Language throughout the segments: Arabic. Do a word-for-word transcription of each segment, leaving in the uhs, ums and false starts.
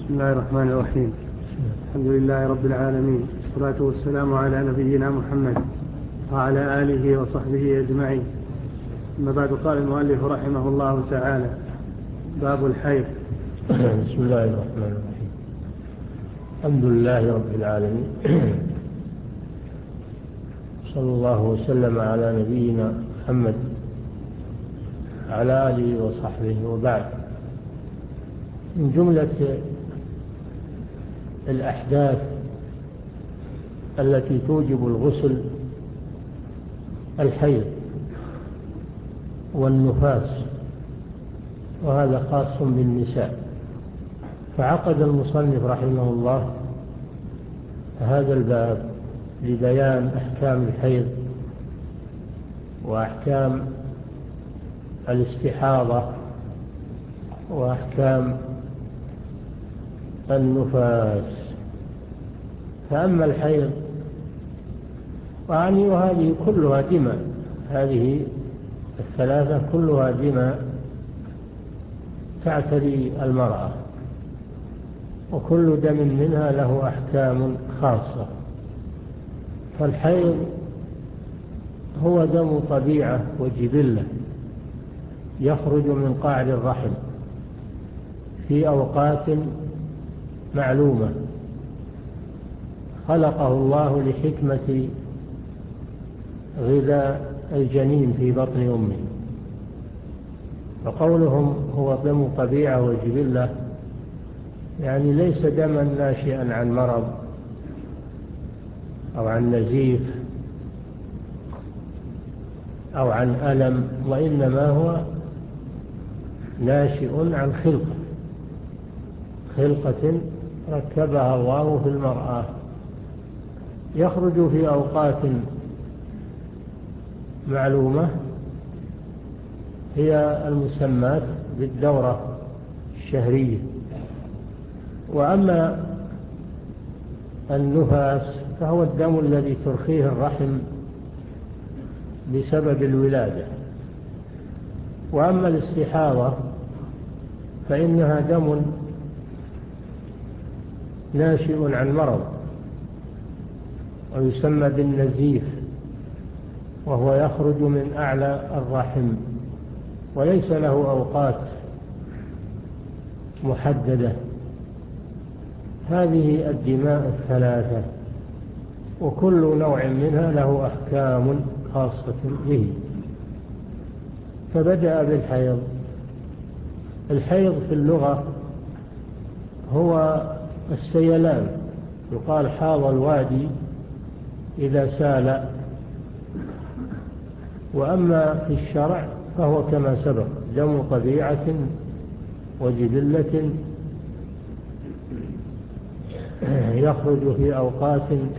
بسم الله الرحمن الرحيم. الحمد لله رب العالمين، والصلاة والسلام على نبينا محمد وعلى آله وصحبه أجمعين. أما بعد، قال المؤلف رحمه الله تعالى: باب الحيض. بسم الله الرحمن الرحيم. الحمد لله رب العالمين، صلى الله وسلم على نبينا محمد على آله وصحبه. وبعد، من جملة الأحداث التي توجب الغسل الحيض والنفاس، وهذا خاص بالنساء. فعقد المصنف رحمه الله هذا الباب لبيان أحكام الحيض وأحكام الاستحاضة وأحكام النفاس. فأما الحيض وعني وهذه كلها دماء، هذه الثلاثة كلها دماء تعتري المرأة، وكل دم منها له أحكام خاصة. فالحيض هو دم طبيعة وجبلة يخرج من قعر الرحم في أوقات معلومة خلقه الله لحكمة غذاء الجنين في بطن أمه. فقولهم هو دم طبيعة وجبلة يعني ليس دما ناشئا عن مرض أو عن نزيف أو عن ألم، وإنما هو ناشئ عن خلقة خلقة ركبها الله في المرأة، يخرج في أوقات معلومة هي المسمات بالدورة الشهرية. وأما النفاس فهو الدم الذي ترخيه الرحم بسبب الولادة. وأما الاستحاضة فإنها دم ناشئ عن مرض ويسمى بالنزيف، وهو يخرج من أعلى الرحم وليس له أوقات محددة. هذه الدماء الثلاثة وكل نوع منها له أحكام خاصة به. فبدأ بالحيض. الحيض في اللغة هو السيلان، يقال حاض الوادي إذا سال. وأما في الشرع فهو كما سبق دم طبيعة وجبلة يخرج في أوقات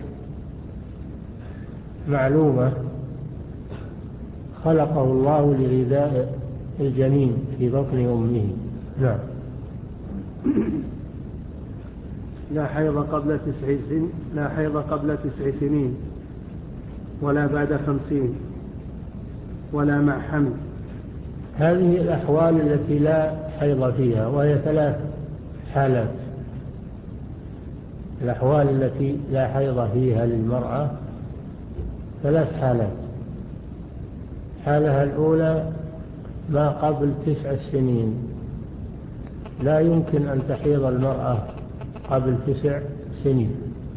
معلومة خلقه الله لغذاء الجنين في بطن أمه. نعم. لا حيض قبل تسع سنين لا حيض قبل تسع سنين ولا بعد خمسين ولا مع حمل. هذه الأحوال التي لا حيض فيها، وهي ثلاث حالات. الأحوال التي لا حيض فيها للمرأة ثلاث حالات. حالها الأولى ما قبل تسع سنين، لا يمكن أن تحيض المرأة قبل تسع سنين،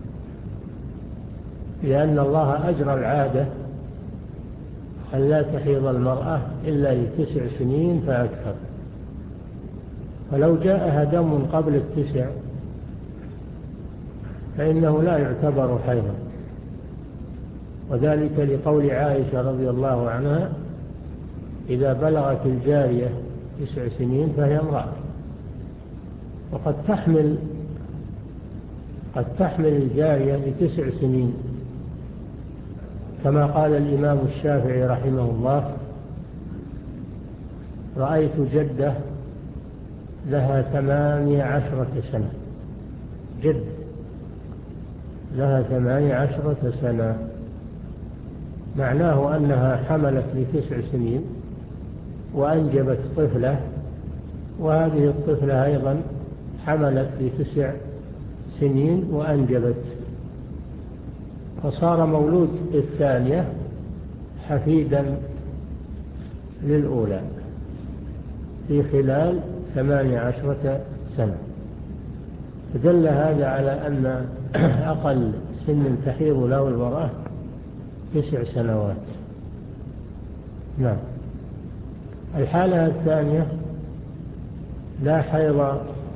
لأن الله أجرى العادة أن لا تحيض المرأة إلا لتسع سنين فأكثر. فلو جاءها دم قبل التسع فإنه لا يعتبر حيضا، وذلك لقول عائشة رضي الله عنها: إذا بلغت الجارية تسع سنين فهي امرأة. وقد تحمل قد تحمل الجارية لتسع سنين، كما قال الإمام الشافعي رحمه الله: رأيت جدة لها ثمانية عشرة سنة، جد لها ثمانية عشرة سنة، معناه أنها حملت لتسع سنين وأنجبت طفلة، وهذه الطفلة أيضا حملت في تسع سنين وأنجبت، فصار مولود الثانية حفيدا للأولى في خلال ثمانية عشرة سنة. فدل هذا على أن أقل سن تحيض له المرأة تسع سنوات. نعم. الحالة الثانية لا حيض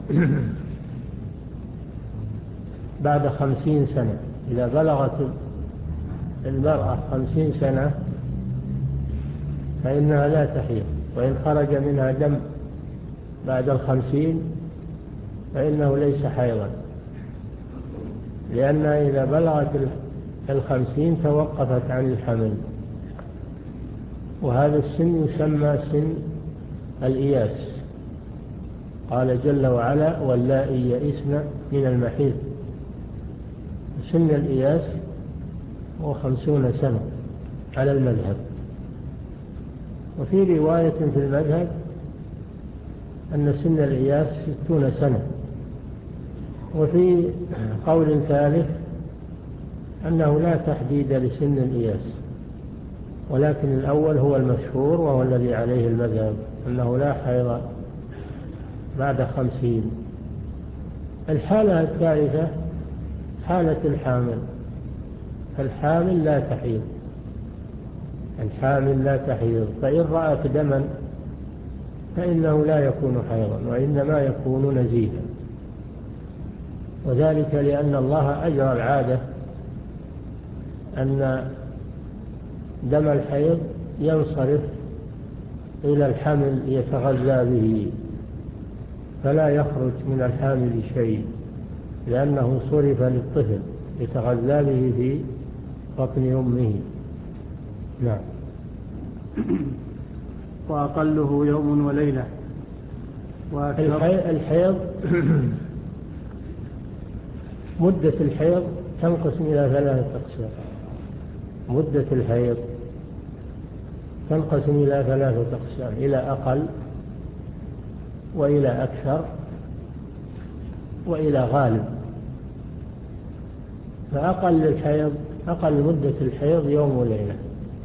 بعد خمسين سنة. إذا بلغت المرأة خمسين سنة فإنها لا تحيض، وإن خرج منها دم بعد الخمسين فإنه ليس حيضا، لأنها إذا بلغت الخمسين توقفت عن الحمل، وهذا السن يسمى سن الإياس. قال جل وعلا: واللائي يئسن من المحيض. سن الإياس هو خمسون سنة على المذهب. وفي رواية في المذهب أن سن الإياس ستون سنة. وفي قول ثالث أنه لا تحديد لسن الإياس، ولكن الأول هو المشهور وهو الذي عليه المذهب، أنه لا حيض بعد خمسين. الحالة الثالثة حالة الحامل. الحامل لا تحيض، الحامل لا تحيض، فإن رأت دما فإنه لا يكون حيضا، وإنما يكون نزيفا، وذلك لأن الله أجرى العادة أن دم الحيض ينصرف إلى الحمل يتغذى به، فلا يخرج من الحامل شيء، لأنه صرف للطفل يتغذى به في بطن أمه. نعم. وأقله يوم وليلة. الحيض مدة الحيض تنقسم إلى ثلاثة أقسام. مدة الحيض تنقسم إلى ثلاثة أقسام: إلى أقل، وإلى أكثر، وإلى غالب. فأقل الحيض أقل مدة الحيض يوم وليلة،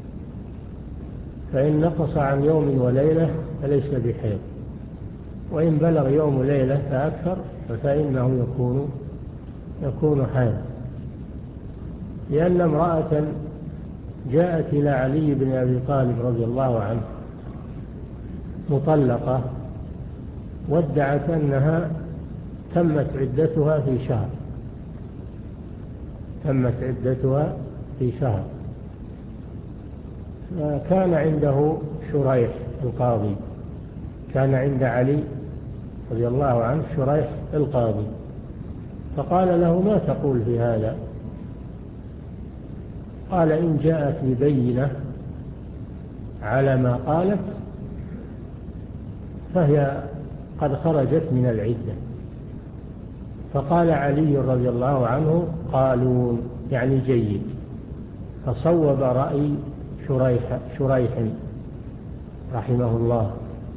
فإن نقص عن يوم وليلة فليس بحيض، وإن بلغ يوم وليلة فأكثر فإنه يكون يكون حيض. لأن امرأة جاءت إلى علي بن أبي طالب رضي الله عنه مطلقة، وادعت أنها تمت عدتها في شهر تمت عدتها في شهر فكان عنده شريح القاضي، كان عند علي رضي الله عنه شريح القاضي، فقال له: ما تقول في هذا؟ قال: إن جاءت ببينة على ما قالت فهي قد خرجت من العدة. فقال علي رضي الله عنه: قالون، يعني جيد. فصوب رأي شريح, شريح رحمه الله.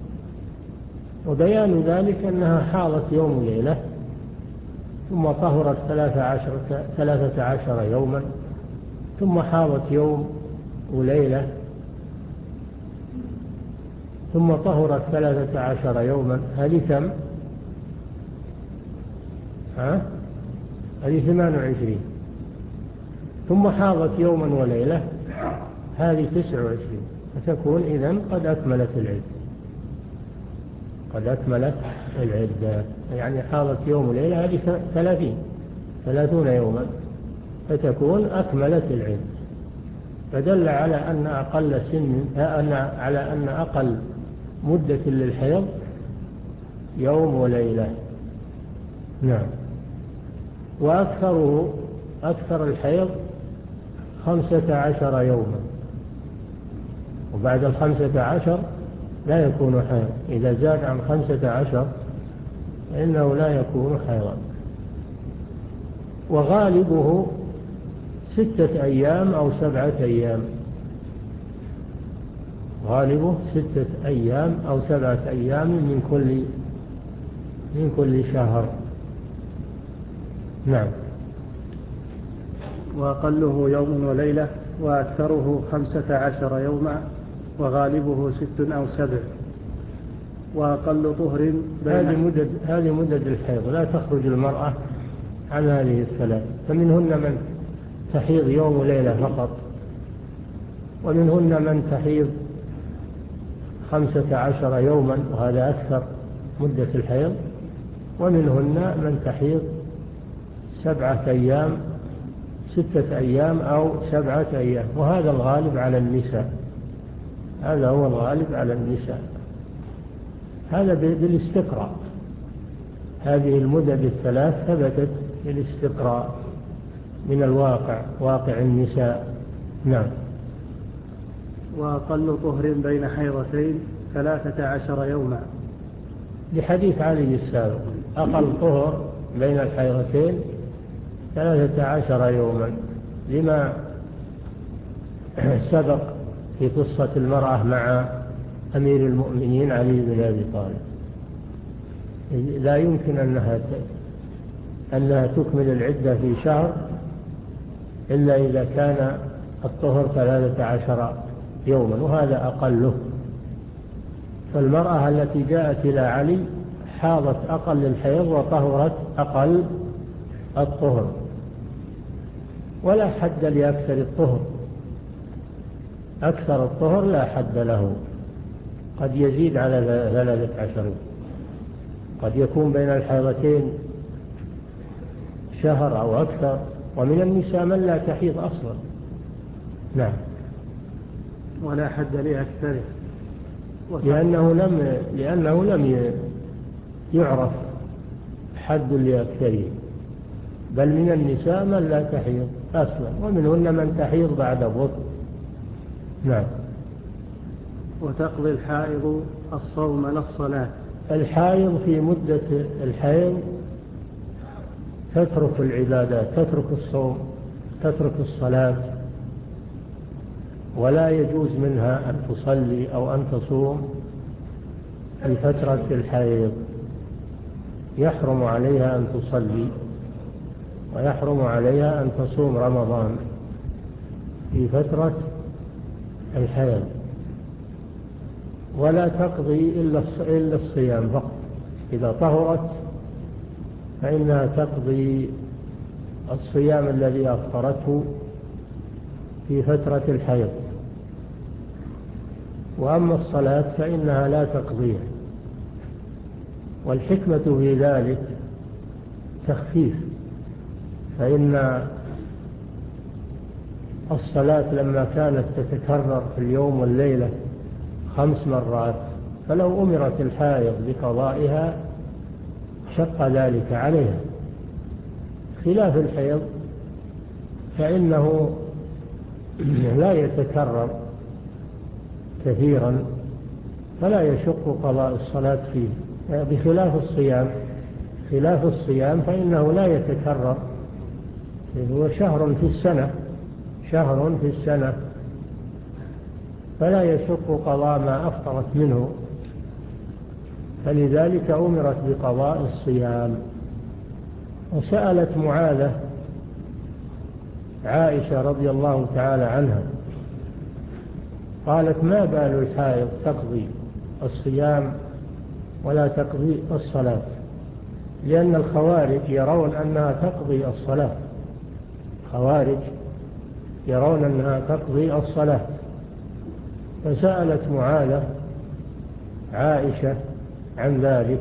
وبيان ذلك أنها حاضت يوم ليلة، ثم طهرت ثلاثة عشر, ثلاثة عشر يوما، ثم حاضت يوم وليلة، ثم طهرت ثلاثة عشر يوما. هذه كم؟ ها؟ هذه ثمان وعشرين. ثم حاضت يوما وليلة، هذه تسع وعشرين. فتكون إذن قد أكملت العدة قد أكملت العدة يعني حاضت يوم وليلة، هذه ثلاثين ثلاثون يوما، فتكون أكملت العدة. فدل على أن أقل سن أن على أن أقل مدة للحيض يوم وليلة. نعم. وأكثره أكثر الحيض خمسة عشر يوما، وبعد الخمسة عشر لا يكون حيض. إذا زاد عن خمسة عشر فإنه لا يكون حيضا. وغالبه ستة أيام أو سبعة أيام غالبه ستة أيام أو سبعة أيام من كل من كل شهر. نعم. وأقله يوم وليلة وأكثره خمسة عشر يوما وغالبه ست أو سبع. وأقل طهر هذه مدد هذه مدد الحيض، لا تخرج المرأة عن هذه الثلاث. فمنهن من تحيض يوم وليلة فقط، ومنهن من تحيض خمسة عشر يوما وهذا أكثر مدة الحيض، ومنهن من تحيض سبعة أيام ستة أيام أو سبعة أيام، وهذا الغالب على النساء. هذا هو الغالب على النساء. هذا بالاستقراء. هذه المدد الثلاث ثبتت بالاستقراء من الواقع، واقع النساء. نعم. وأقل طهر بين حيضتين ثلاثة عشر يوما، لحديث علي السابق: أقل طهر بين الحيضتين ثلاثة عشر يوما، لما سبق في قصة المرأة مع أمير المؤمنين علي بن أبي طالب. لا يمكن أنها أنها تكمل العدة في شهر إلا إذا كان الطهر ثلاثة عشر يوما، وهذا أقله. فالمرأة التي جاءت إلى علي حاضت أقل الحيض وطهرت أقل الطهر، ولا حد لأكثر الطهر. أكثر الطهر لا حد له، قد يزيد على ثلاثة عشر، قد يكون بين الحيضتين شهر أو أكثر، ومن النساء من لا تحيض أصلا. نعم. ولا حد لأكثره، لأنه لم لأنه لم يعرف حد لأكثره، بل من النساء من لا تحيض أصلا، ومنهن من تحيض بعد الظهر. نعم. وتقضي الحائض الصوم لا الصلاة. الحائض في مدة الحيض تترك العبادات، تترك الصوم، تترك الصلاة، ولا يجوز منها أن تصلي أو أن تصوم في فترة الحيض. يحرم عليها أن تصلي، ويحرم عليها أن تصوم رمضان في فترة الحيض، ولا تقضي إلا الصيام فقط. إذا طهرت فإنها تقضي الصيام الذي أفطرته في فترة الحيض، وأما الصلاة فإنها لا تقضيها. والحكمة في ذلك تخفيف، فإن الصلاة لما كانت تتكرر في اليوم والليلة خمس مرات، فلو أمرت الحائض بقضائها شق ذلك عليها، خلاف الحيض فإنه لا يتكرر كثيرا فلا يشق قضاء الصلاة فيه، بخلاف الصيام. خلاف الصيام فإنه لا يتكرر، هو شهر في السنة، شهر في السنة، فلا يشق قضاء ما أفطرت منه، فلذلك أمرت بقضاء الصيام. وسألت معاذة عائشة رضي الله تعالى عنها، قالت: ما بال الحائض تقضي الصيام ولا تقضي الصلاة؟ لأن الخوارج يرون أنها تقضي الصلاة، خوارج يرون أنها تقضي الصلاة. فسألت معاذة عائشة عن ذلك،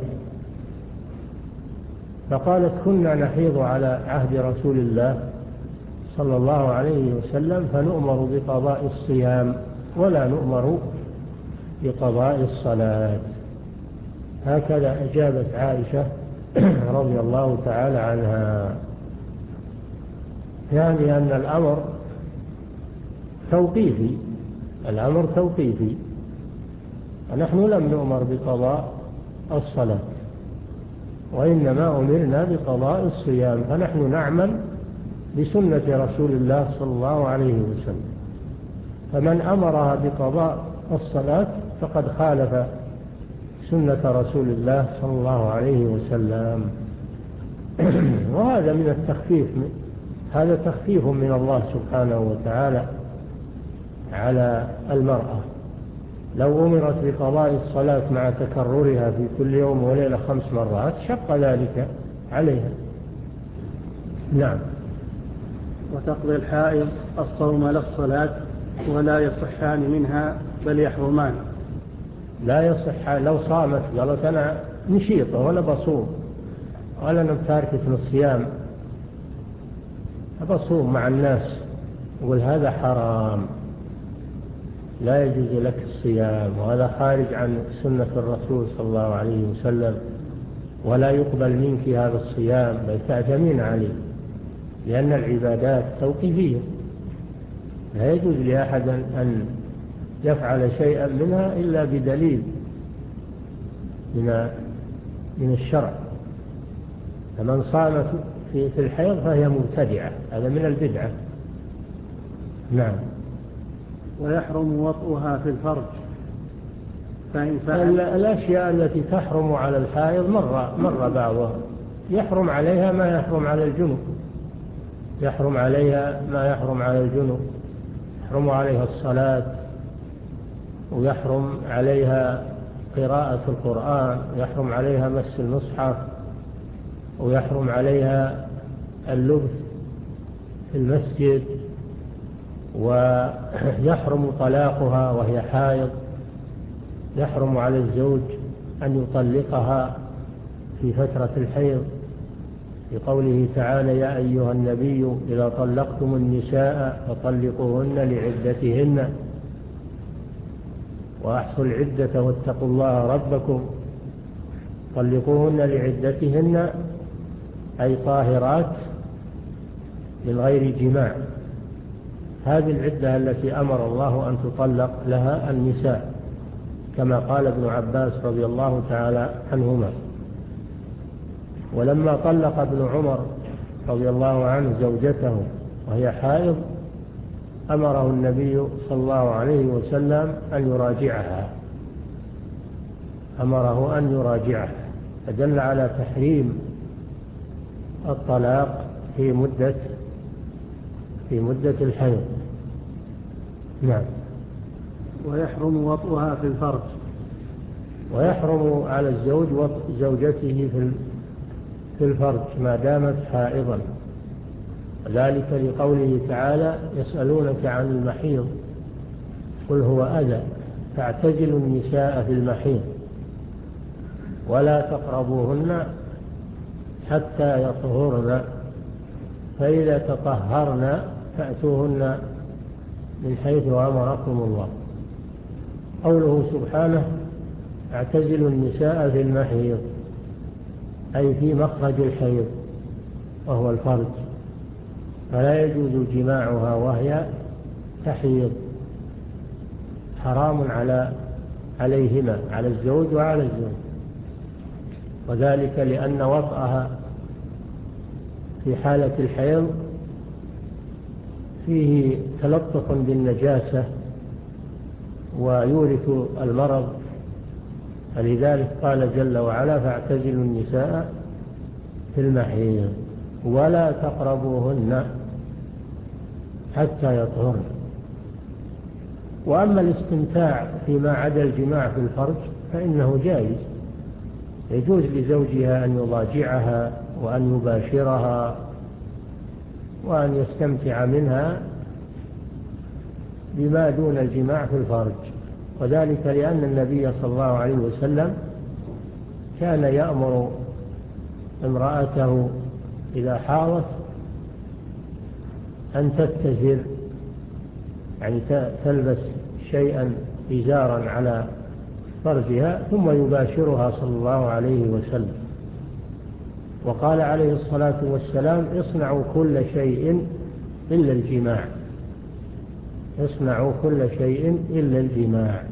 فقالت: كنا نحيض على عهد رسول الله صلى الله عليه وسلم فنؤمر بقضاء الصيام ولا نؤمر بقضاء الصلاة. هكذا أجابت عائشة رضي الله تعالى عنها، يعني أن الأمر توقيفي، الأمر توقيفي، ونحن لم نؤمر بقضاء الصلاة، وإنما أمرنا بقضاء الصيام، فنحن نعمل بسنة رسول الله صلى الله عليه وسلم. فمن أمرها بقضاء الصلاة فقد خالف سنة رسول الله صلى الله عليه وسلم. وهذا من التخفيف، هذا تخفيف من الله سبحانه وتعالى على المرأة. لو أمرت بقضاء الصلاة مع تكررها في كل يوم وليلة خمس مرات شق ذلك عليها. نعم. وتقضي الحائض الصوم لا الصلاة ولا يصحان منها بل يحرمان. لا يصح. لو صامت قالت أنا نشيطة ولا بصوم ولا أنا بتاركة الصيام بصوم مع الناس، يقول هذا حرام، لا يجوز لك الصيام، وهذا خارج عن سنة الرسول صلى الله عليه وسلم، ولا يقبل منك هذا الصيام بل تعزمين عليه، لأن العبادات توقيفية، لا يجوز لأحد أن يفعل شيئا منها إلا بدليل من من الشرع. فمن صامت في في الحيض فهي مبتدعة، هذا من البدعة. نعم. ويحرم وطئها في الفرج فإن فعل. الأشياء التي تحرم على الحائض مر مر بعضها. يحرم عليها ما يحرم على الجنوب، يحرم عليها ما يحرم على الجنوب، يحرم عليها الصلاة، ويحرم عليها قراءة القرآن، ويحرم عليها مس المصحف، ويحرم عليها اللبث في المسجد، ويحرم طلاقها وهي حائض. يحرم على الزوج أن يطلقها في فترة الحيض، بقوله تعالى يا أيها النبي إذا طلقتم النساء فطلقوهن لعدتهن وأحصوا العدة واتقوا الله ربكم. طلقوهن لعدتهن أي طاهرات من غير جماع. هذه العدة التي أمر الله أن تطلق لها النساء، كما قال ابن عباس رضي الله تعالى عنهما. ولما طلق ابن عمر رضي الله عنه زوجته وهي حائض أمره النبي صلى الله عليه وسلم أن يراجعها، أمره أن يراجعها، فدل على تحريم الطلاق في مدة في مدة الحيض. نعم. ويحرم وطئها في الفرج. ويحرم على الزوج وطئ زوجته في في الفرج ما دامت حائضا، ذلك لقوله تعالى يسألونك عن المحيض قل هو أذى فاعتزلوا النساء في المحيض ولا تقربوهن حتى يطهرن فإذا تطهرن فأتوهن من حيث أمركم الله. قوله سبحانه اعتزلوا النساء في المحيض أي في مخرج الحيض وهو الفرج، فلا يجوز جماعها وهي تحيض، حرام على عليهما، على الزوج وعلى الزوج، وذلك لأن وطئها في حالة الحيض فيه تلطف بالنجاسة ويورث المرض، فلذلك قال جل وعلا فاعتزلوا النساء في المحيض ولا تقربوهن حتى يطهرن. وأما الاستمتاع فيما عدا الجماع في الفرج فإنه جائز، يجوز لزوجها أن يضاجعها وأن يباشرها وأن يستمتع منها بما دون الجماع في الفرج، وذلك لأن النبي صلى الله عليه وسلم كان يأمر امرأته إذا حاضت أن تتزر، يعني تلبس شيئا إزارا على فرجها ثم يباشرها صلى الله عليه وسلم. وقال عليه الصلاة والسلام اصنعوا كل شيء إلا الجماع، اصنعوا كل شيء إلا الجماع.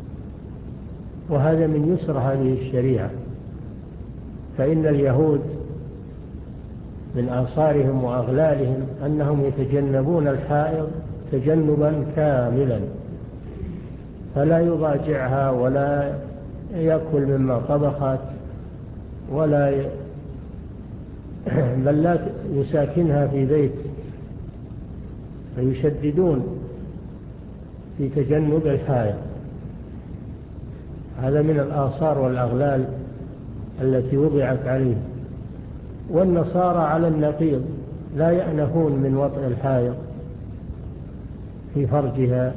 وهذا من يسر هذه الشريعة، فإن اليهود من آثارهم وأغلالهم أنهم يتجنبون الحائض تجنبا كاملا، فلا يضاجعها ولا يأكل مما طبخت ولا ي... بل لا يساكنها في بيت، فيشددون في تجنب الحائض. هذا من الآثار والأغلال التي وضعت عليه. والنصارى على النقيض لا يأنفون من وطئ الحائض في فرجها.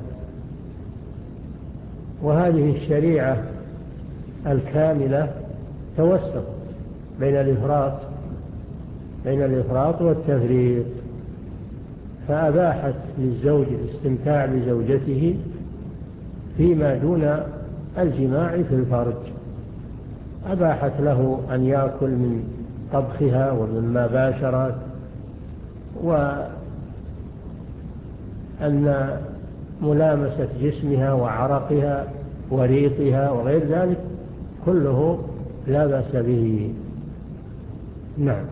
وهذه الشريعة الكاملة توسط بين الإفراط بين الإفراط والتفريط، فأباحت للزوج الاستمتاع بزوجته فيما دون الجماع في الفرج. أباحت له أن يأكل من طبخها ومما باشرت، وأن ملامسة جسمها وعرقها وريقها وغير ذلك كله لا بأس به. نعم.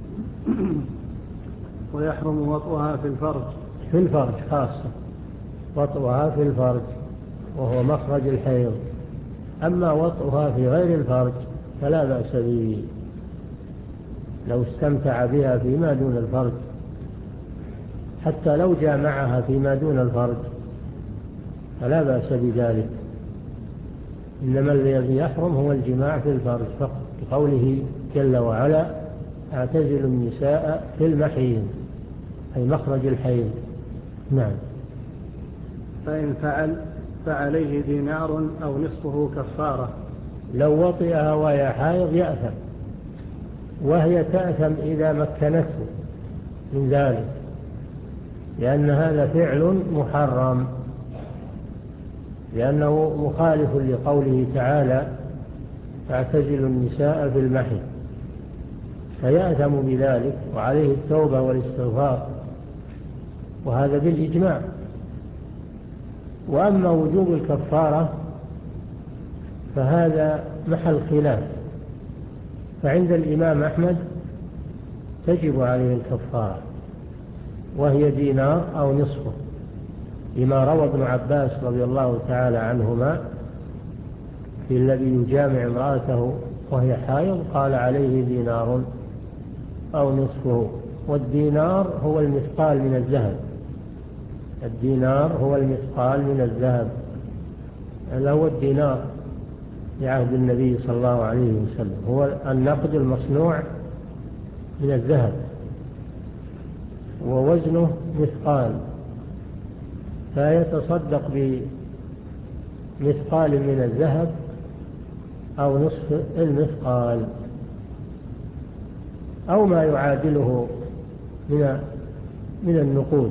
ويحرم وطئها في الفرج في الفرج خاصة، وطئها في الفرج وهو مخرج الحيض. أما وطئها في غير الفرج فلا بأس به لو استمتع بها فيما دون الفرج، حتى لو جامعها فيما دون الفرج فلا بأس بذلك. إنما الذي يحرم هو الجماع في الفرج فقط، بقوله جل وعلا: اعتزلوا النساء في المحيض، أي مخرج الحيض. نعم. فإن فعل فعليه دينار أو نصفه كفارة. لو وطئها وهي حائض يأثم، وهي تأثم إذا مكنته من ذلك، لأن هذا فعل محرم، لأنه مخالف لقوله تعالى: فاعتزلوا النساء في المحيض، فيأثم بذلك وعليه التوبة والاستغفار، وهذا بالإجماع. وأما وجوب الكفارة فهذا محل خلاف، فعند الإمام أحمد تجب عليه الكفارة، وهي دينار أو نصفه، لما روى ابن عباس رضي الله تعالى عنهما في الذي يجامع امرأته وهي حائض قال: عليه دينار أو نصفه. والدينار هو المثقال من الذهب، الدينار هو المثقال من الذهب، هذا هو الدينار في عهد النبي صلى الله عليه وسلم، هو النقد المصنوع من الذهب ووزنه مثقال، فيتصدق بمثقال من الذهب أو نصف المثقال أو ما يعادله من من النقود.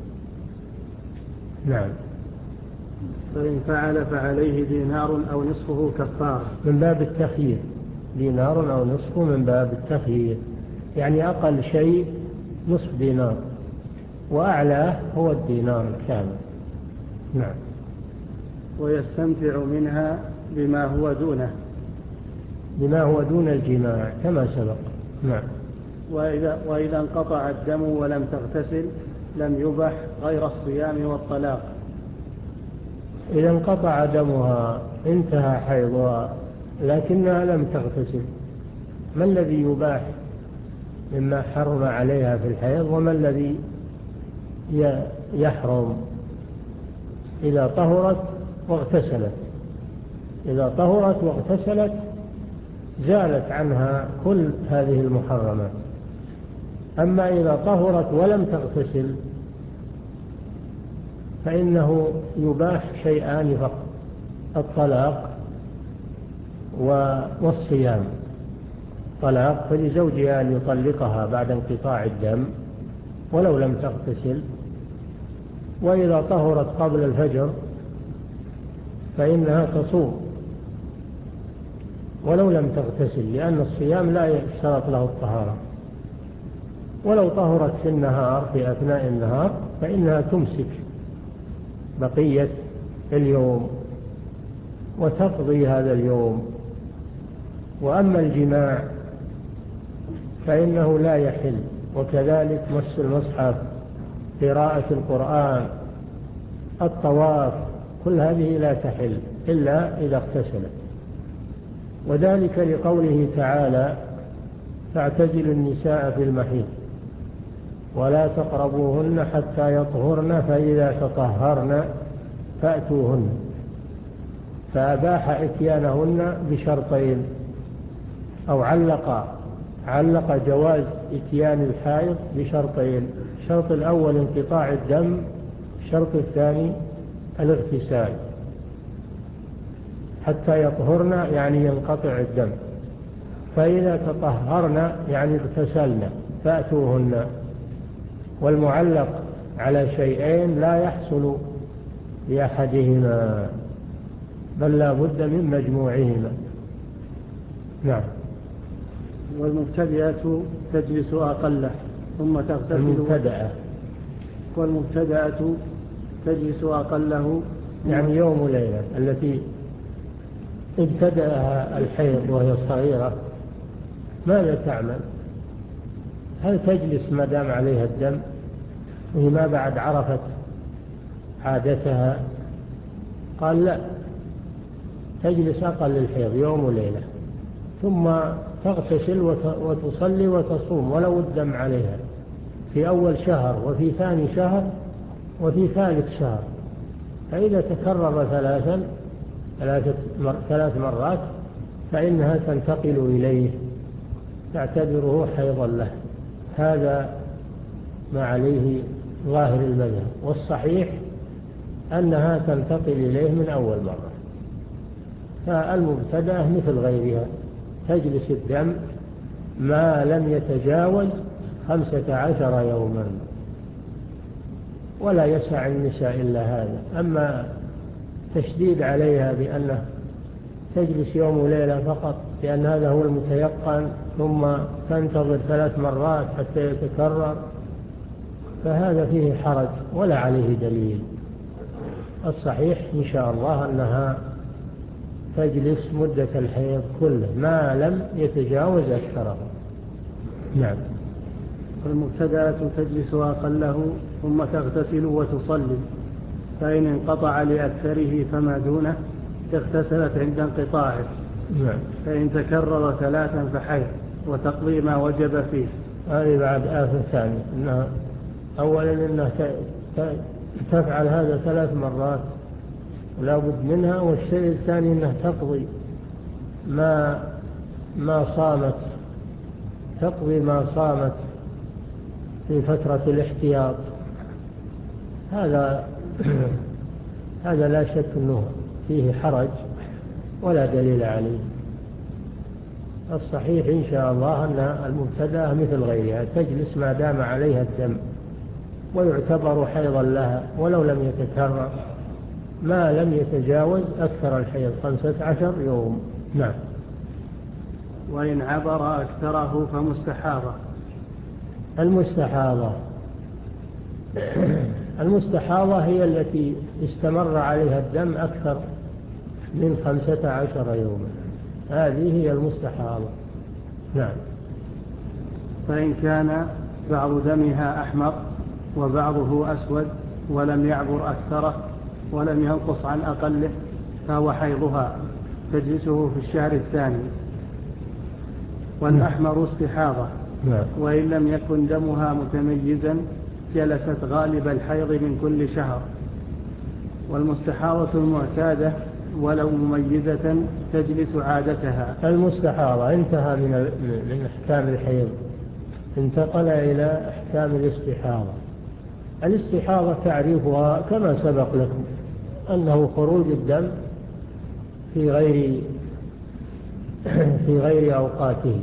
نعم. فإن فعل فعليه دينار أو نصفه كفارة، من باب التخيير، دينار أو نصفه من باب التخيير، يعني أقل شيء نصف دينار وأعلاه هو الدينار الكامل. نعم. ويستمتع منها بما هو دونه، بما هو دون الجماع كما سبق. نعم. وإذا, وإذا انقطع الدم ولم تغتسل لم يبح غير الصيام والطلاق. إذا انقطع دمها انتهى حيضها لكنها لم تغتسل، ما الذي يباح مما حرم عليها في الحيض، وما الذي يحرم؟ إذا طهرت واغتسلت إذا طهرت واغتسلت زالت عنها كل هذه المحرمات. أما إذا طهرت ولم تغتسل فإنه يباح شيئان فقط: الطلاق والصيام. طلاق فلزوجها أن يطلقها بعد انقطاع الدم ولو لم تغتسل، وإذا طهرت قبل الفجر فإنها تصوم ولو لم تغتسل، لأن الصيام لا يشترط له الطهارة. ولو طهرت في النهار في أثناء النهار فإنها تمسك بقية اليوم وتقضي هذا اليوم. وأما الجماع فإنه لا يحل، وكذلك مس المصحف، قراءة القرآن، الطواف، كل هذه لا تحل إلا إذا اغتسلت. وذلك لقوله تعالى: فاعتزلوا النساء في المحيض ولا تقربوهن حتى يطهرن فإذا تطهرن فأتوهن. فأباح إتيانهن بشرطين، أو علق علق جواز إتيان الحائض بشرطين: الشرط الأول انقطاع الدم، الشرط الثاني الاغتسال. حتى يطهرن يعني ينقطع الدم، فإذا تطهرن يعني اغتسلن فأتوهن. والمعلق على شيئين لا يحصل لأحدهما، بل لا بد من مجموعهما. نعم. والمبتدئة تجلس أقله ثم تغتسل. المبتدأة والمبتدأة تجلس أقله يعني يوم وليلة، التي ابتدأها الحيض وهي صغيرة ماذا تعمل؟ هل تجلس ما دام عليها الدم وهي ما بعد عرفت عادتها؟ قال لا، تجلس أقل الحيض يوم وليلة، ثم تغتسل وتصلي وتصوم ولو الدم عليها في أول شهر وفي ثاني شهر وفي ثالث شهر. فإذا تكرر ثلاثا ثلاث مرات فإنها تنتقل إليه، تعتبره حيضا له. هذا ما عليه ظاهر المذهب، والصحيح أنها تنتقل إليه من أول مرة. فالمبتدأة مثل غيرها تجلس الدم ما لم يتجاوز خمسة عشر يوما، ولا يسع النساء إلا هذا. أما تشديد عليها بأنه تجلس يوم وليلة فقط لأن هذا هو المتيقن، ثم تنتظر ثلاث مرات حتى يتكرر، فهذا فيه حرج ولا عليه دليل. الصحيح إن شاء الله أنها تجلس مدة الحيض كله ما لم يتجاوز أكثره. نعم. والمبتدأة تجلس أقله ثم تغتسل وتصلي، فإن انقطع لأكثره فما دونه اغتسلت عند انقطاعه. نعم. فإن تكرر ثلاثا فحيض وتقضي ما وجب فيه. هذه بعد آفة ثانية، إنها أولا إنها تفعل هذا ثلاث مرات ولا بد منها، والشيء الثاني إنها تقضي ما ما صامت تقضي ما صامت في فترة الاحتياط. هذا هذا لا شك أنه فيه حرج ولا دليل عليه. الصحيح إن شاء الله أن المبتدأة مثل غيرها تجلس ما دام عليها الدم، ويعتبر حيضا لها ولو لم يتكرر ما لم يتجاوز أكثر الحيض خمسة عشر يوم. نعم. وإن عبر أكثره فمستحاضة. المستحاضة المستحاضة هي التي استمر عليها الدم أكثر من خمسة عشر يوما، هذه هي المستحاضة. نعم. فإن كان بعض دمها أحمر وبعضه أسود ولم يعبر أكثره ولم ينقص عن أقله فهو حيضها، تجلسه في الشهر الثاني. والأحمر استحاضة، وإن لم يكن دمها متميزا جلست غالب الحيض من كل شهر. والمستحاضة المعتادة ولو مميزة تجلس عادتها. المستحاضة انتهى من من أحكام الحيض، انتقل إلى أحكام الاستحاضة. الاستحاضة تعريفها كما سبق لكم أنه خروج الدم في غير في غير أوقاته،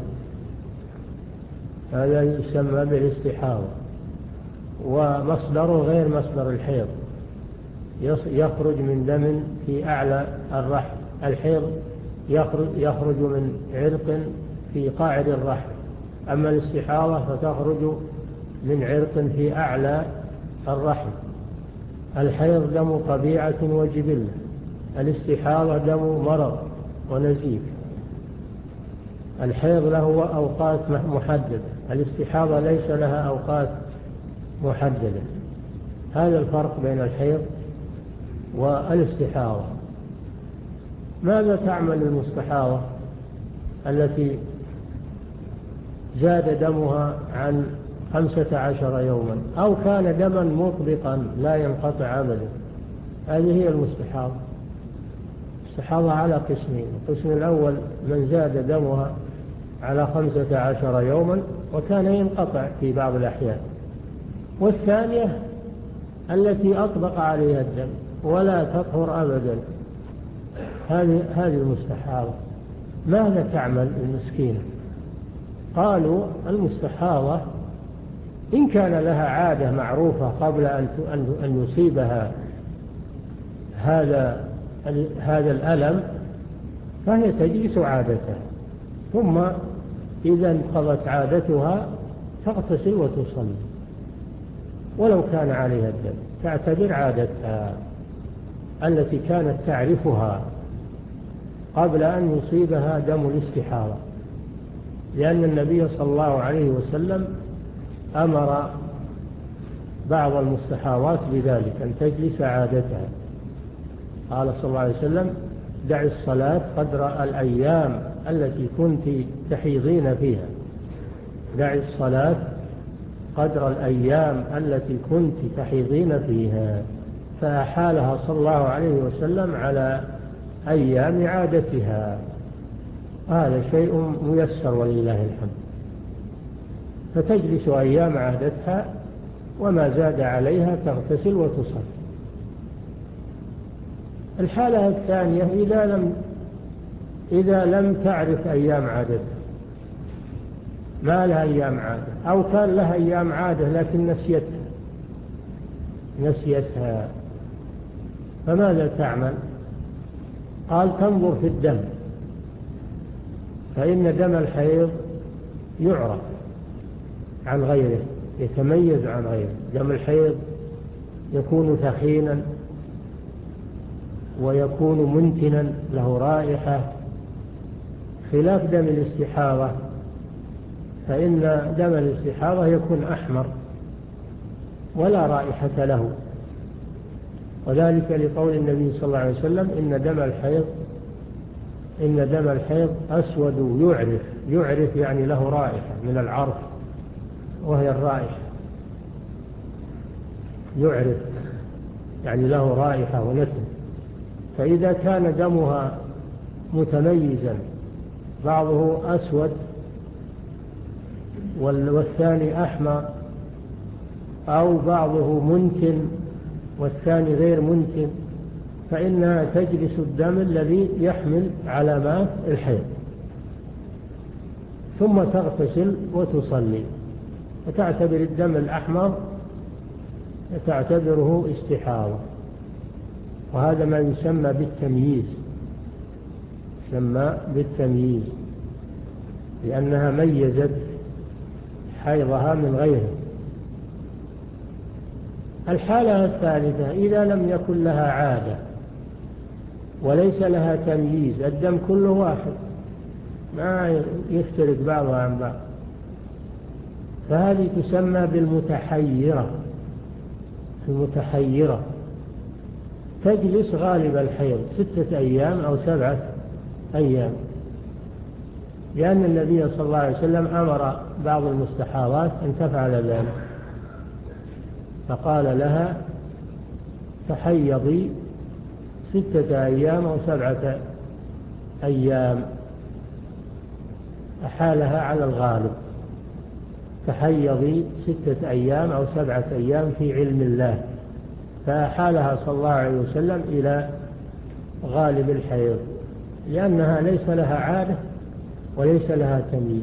هذا يسمى بالاستحاضة. ومصدره غير مصدر الحيض، يخرج من دم في أعلى الرحم. الحيض يخرج, يخرج من عرق في قاعد الرحم، أما الاستحاضة فتخرج من عرق في أعلى الرحم. الحيض دم طبيعة وجبلة، الاستحاضة دم مرض ونزيف. الحيض له أوقات محددة، الاستحاضة ليس لها أوقات محددة. هذا الفرق بين الحيض والاستحاضة. ماذا تعمل المستحاضة؟ التي زاد دمها عن خمسة عشر يوما أو كان دما مطبقا لا ينقطع أبدا، هذه هي المستحاضة. المستحاضة على قسمين: القسم الأول من زاد دمها على خمسة عشر يوما وكان ينقطع في بعض الأحيان، والثانية التي أطبق عليها الدم ولا تطهر أبدا، هذه هذه المستحاضة. ماذا تعمل المسكينة؟ قالوا المستحاضة إن كان لها عادة معروفة قبل أن يصيبها هذا هذا الألم فهي تجلس عادتها، ثم إذا انقضت عادتها تغتسل وتصلي ولو كان عليها الدم، تعتبر عادتها التي كانت تعرفها قبل أن يصيبها دم الاستحاضة، لأن النبي صلى الله عليه وسلم أمر بعض المستحاضات بذلك أن تجلس عادتها. قال صلى الله عليه وسلم: دع الصلاة قدر الأيام التي كنت تحيضين فيها، دع الصلاة قدر الأيام التي كنت تحيضين فيها، فأحالها صلى الله عليه وسلم على أيام عادتها. هذا شيء ميسر ولله الحمد. فتجلس أيام عادتها وما زاد عليها تغتسل وتصل. الحالة الثانية إذا لم إذا لم تعرف أيام عادتها، ما لها أيام عادة أو كان لها أيام عادة لكن نسيتها نسيتها فماذا تعمل؟ قال: تنظر في الدم، فإن دم الحيض يعرف عن غيره، يتميز عن غيره. دم الحيض يكون ثخينا ويكون منتنا له رائحة، خلاف دم الاستحاضة، فإن دم الاستحاضة يكون أحمر ولا رائحة له، وذلك لقول النبي صلى الله عليه وسلم: إن دم الحيض إن دم الحيض أسود يعرف. يعرف يعني له رائحة من العرف، وهي الرائحة. يعرف يعني له رائحة ونتن. فإذا كان دمها متميزا، بعضه أسود والثاني أحمر، أو بعضه منتن والثاني غير منتن، فإنها تجلس الدم الذي يحمل علامات الحيض، ثم تغتسل وتصلي، وتعتبر الدم الأحمر تعتبره استحاضة. وهذا ما يسمى بالتمييز، يسمى بالتمييز لأنها ميزت حيضها من غيره. الحالة الثالثة إذا لم يكن لها عادة وليس لها تمييز، الدم كله واحد ما يفترق بعضها عن بعض، فهذه تسمى بالمتحيرة. المتحيرة تجلس غالب الحيض ستة أيام أو سبعة أيام، لأن النبي صلى الله عليه وسلم أمر بعض المستحاضات أن تفعل ذلك، فقال لها: تحيضي ستة أيام أو سبعة أيام، أحالها على الغالب. تحيضي ستة أيام أو سبعة أيام في علم الله، فأحالها صلى الله عليه وسلم إلى غالب الحيض، لأنها ليس لها عادة وليس لها تمييز،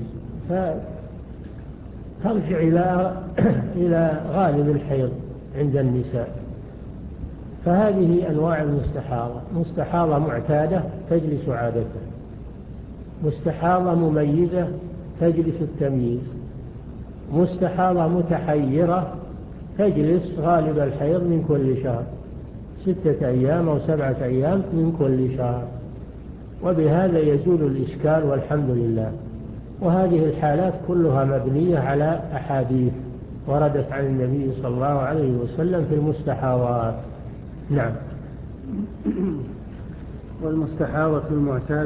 فترجع إلى إلى غالب الحيض عند النساء. فهذه أنواع المستحاضة: مستحاضة معتادة تجلس عادتها، مستحاضة مميزة تجلس التمييز، مستحاضة متحيرة تجلس غالب الحيض من كل شهر ستة أيام أو سبعة أيام من كل شهر. وبهذا يزول الإشكال والحمد لله. وهذه الحالات كلها مبنية على أحاديث وردت عن النبي صلى الله عليه وسلم في المستحاضات. نعم. والمستحاضة المعتادة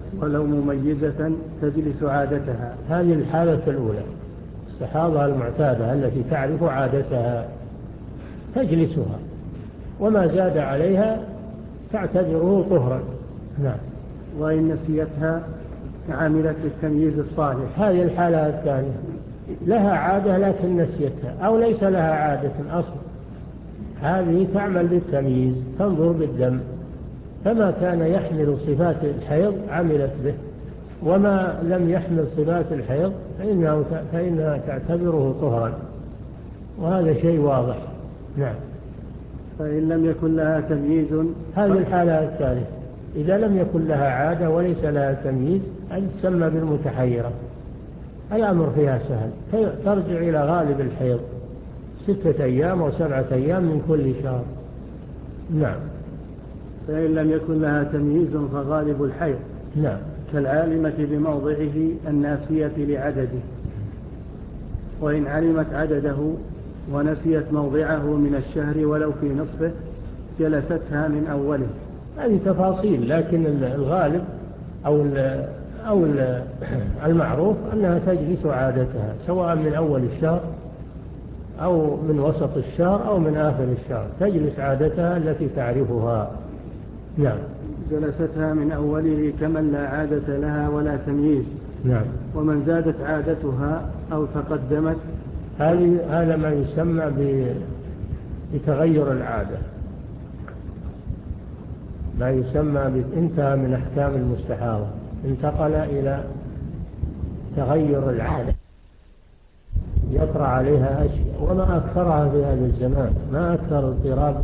ولو مميزة تجلس عادتها. هذه الحالة الأولى، السحاضة المعتادة التي تعرف عادتها تجلسها، وما زاد عليها تعتبره طهرا. نعم. وإن نسيتها عملت بالتمييز الصالح. هذه الحالة الثانية، لها عادة لكن نسيتها، أو ليس لها عادة أصلا، هذه تعمل بالتمييز، تنظر بالدم، فما كان يحمل صفات الحيض عملت به، وما لم يحمل صفات الحيض فإنه فإنها تعتبره طهرا، وهذا شيء واضح. نعم. فإن لم يكن لها تمييز، هذه الحالة الثالثة، إذا لم يكن لها عادة وليس لها تمييز، هذه تسمى بالمتحيرة، الأمر فيها سهل، ترجع إلى غالب الحيض ستة أيام أو سبعة أيام من كل شهر. نعم. فإن لم يكن لها تمييز فغالب الحيض. نعم. كالعالمة بموضعه الناسية لعدده، وإن علمت عدده ونسيت موضعه من الشهر ولو في نصفه جلستها من أوله. هذه تفاصيل، لكن الغالب أو أو المعروف أنها تجلس عادتها، سواء من أول الشهر أو من وسط الشهر أو من آخر الشهر، تجلس عادتها التي تعرفها. نعم. جلستها من أوله كمن لا عادة لها ولا تمييز. نعم. ومن زادت عادتها أو تقدمت، هذا ما يسمى بتغير العادة، ما يسمى انتهى من أحكام المستحاضة، انتقل إلى تغير العادة، يطرأ عليها أشياء، وما أكثرها في هذا الزمان، ما أكثر اضطراب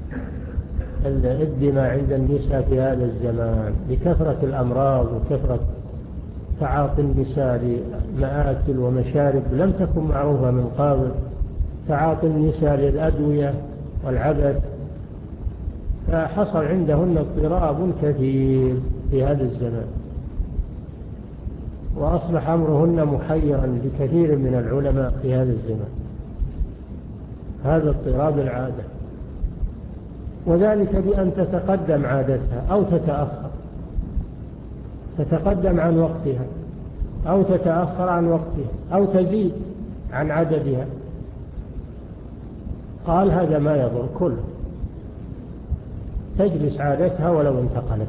الدماء عند النساء في هذا الزمان، بكثرة الأمراض وكثرة تعاطي النساء لمآكل ومشارب لم تكن معروفة من قبل، تعاطي النساء للأدوية والعبث، فحصل عندهن اضطراب كثير في هذا الزمان، وأصبح أمرهن محيرا لكثير من العلماء في هذا الزمان، هذا اضطراب العادة، وذلك بأن تتقدم عادتها أو تتأخر، تتقدم عن وقتها أو تتأخر عن وقتها أو تزيد عن عددها. قال هذا ما يضر كله، تجلس عادتها ولو انتقلت،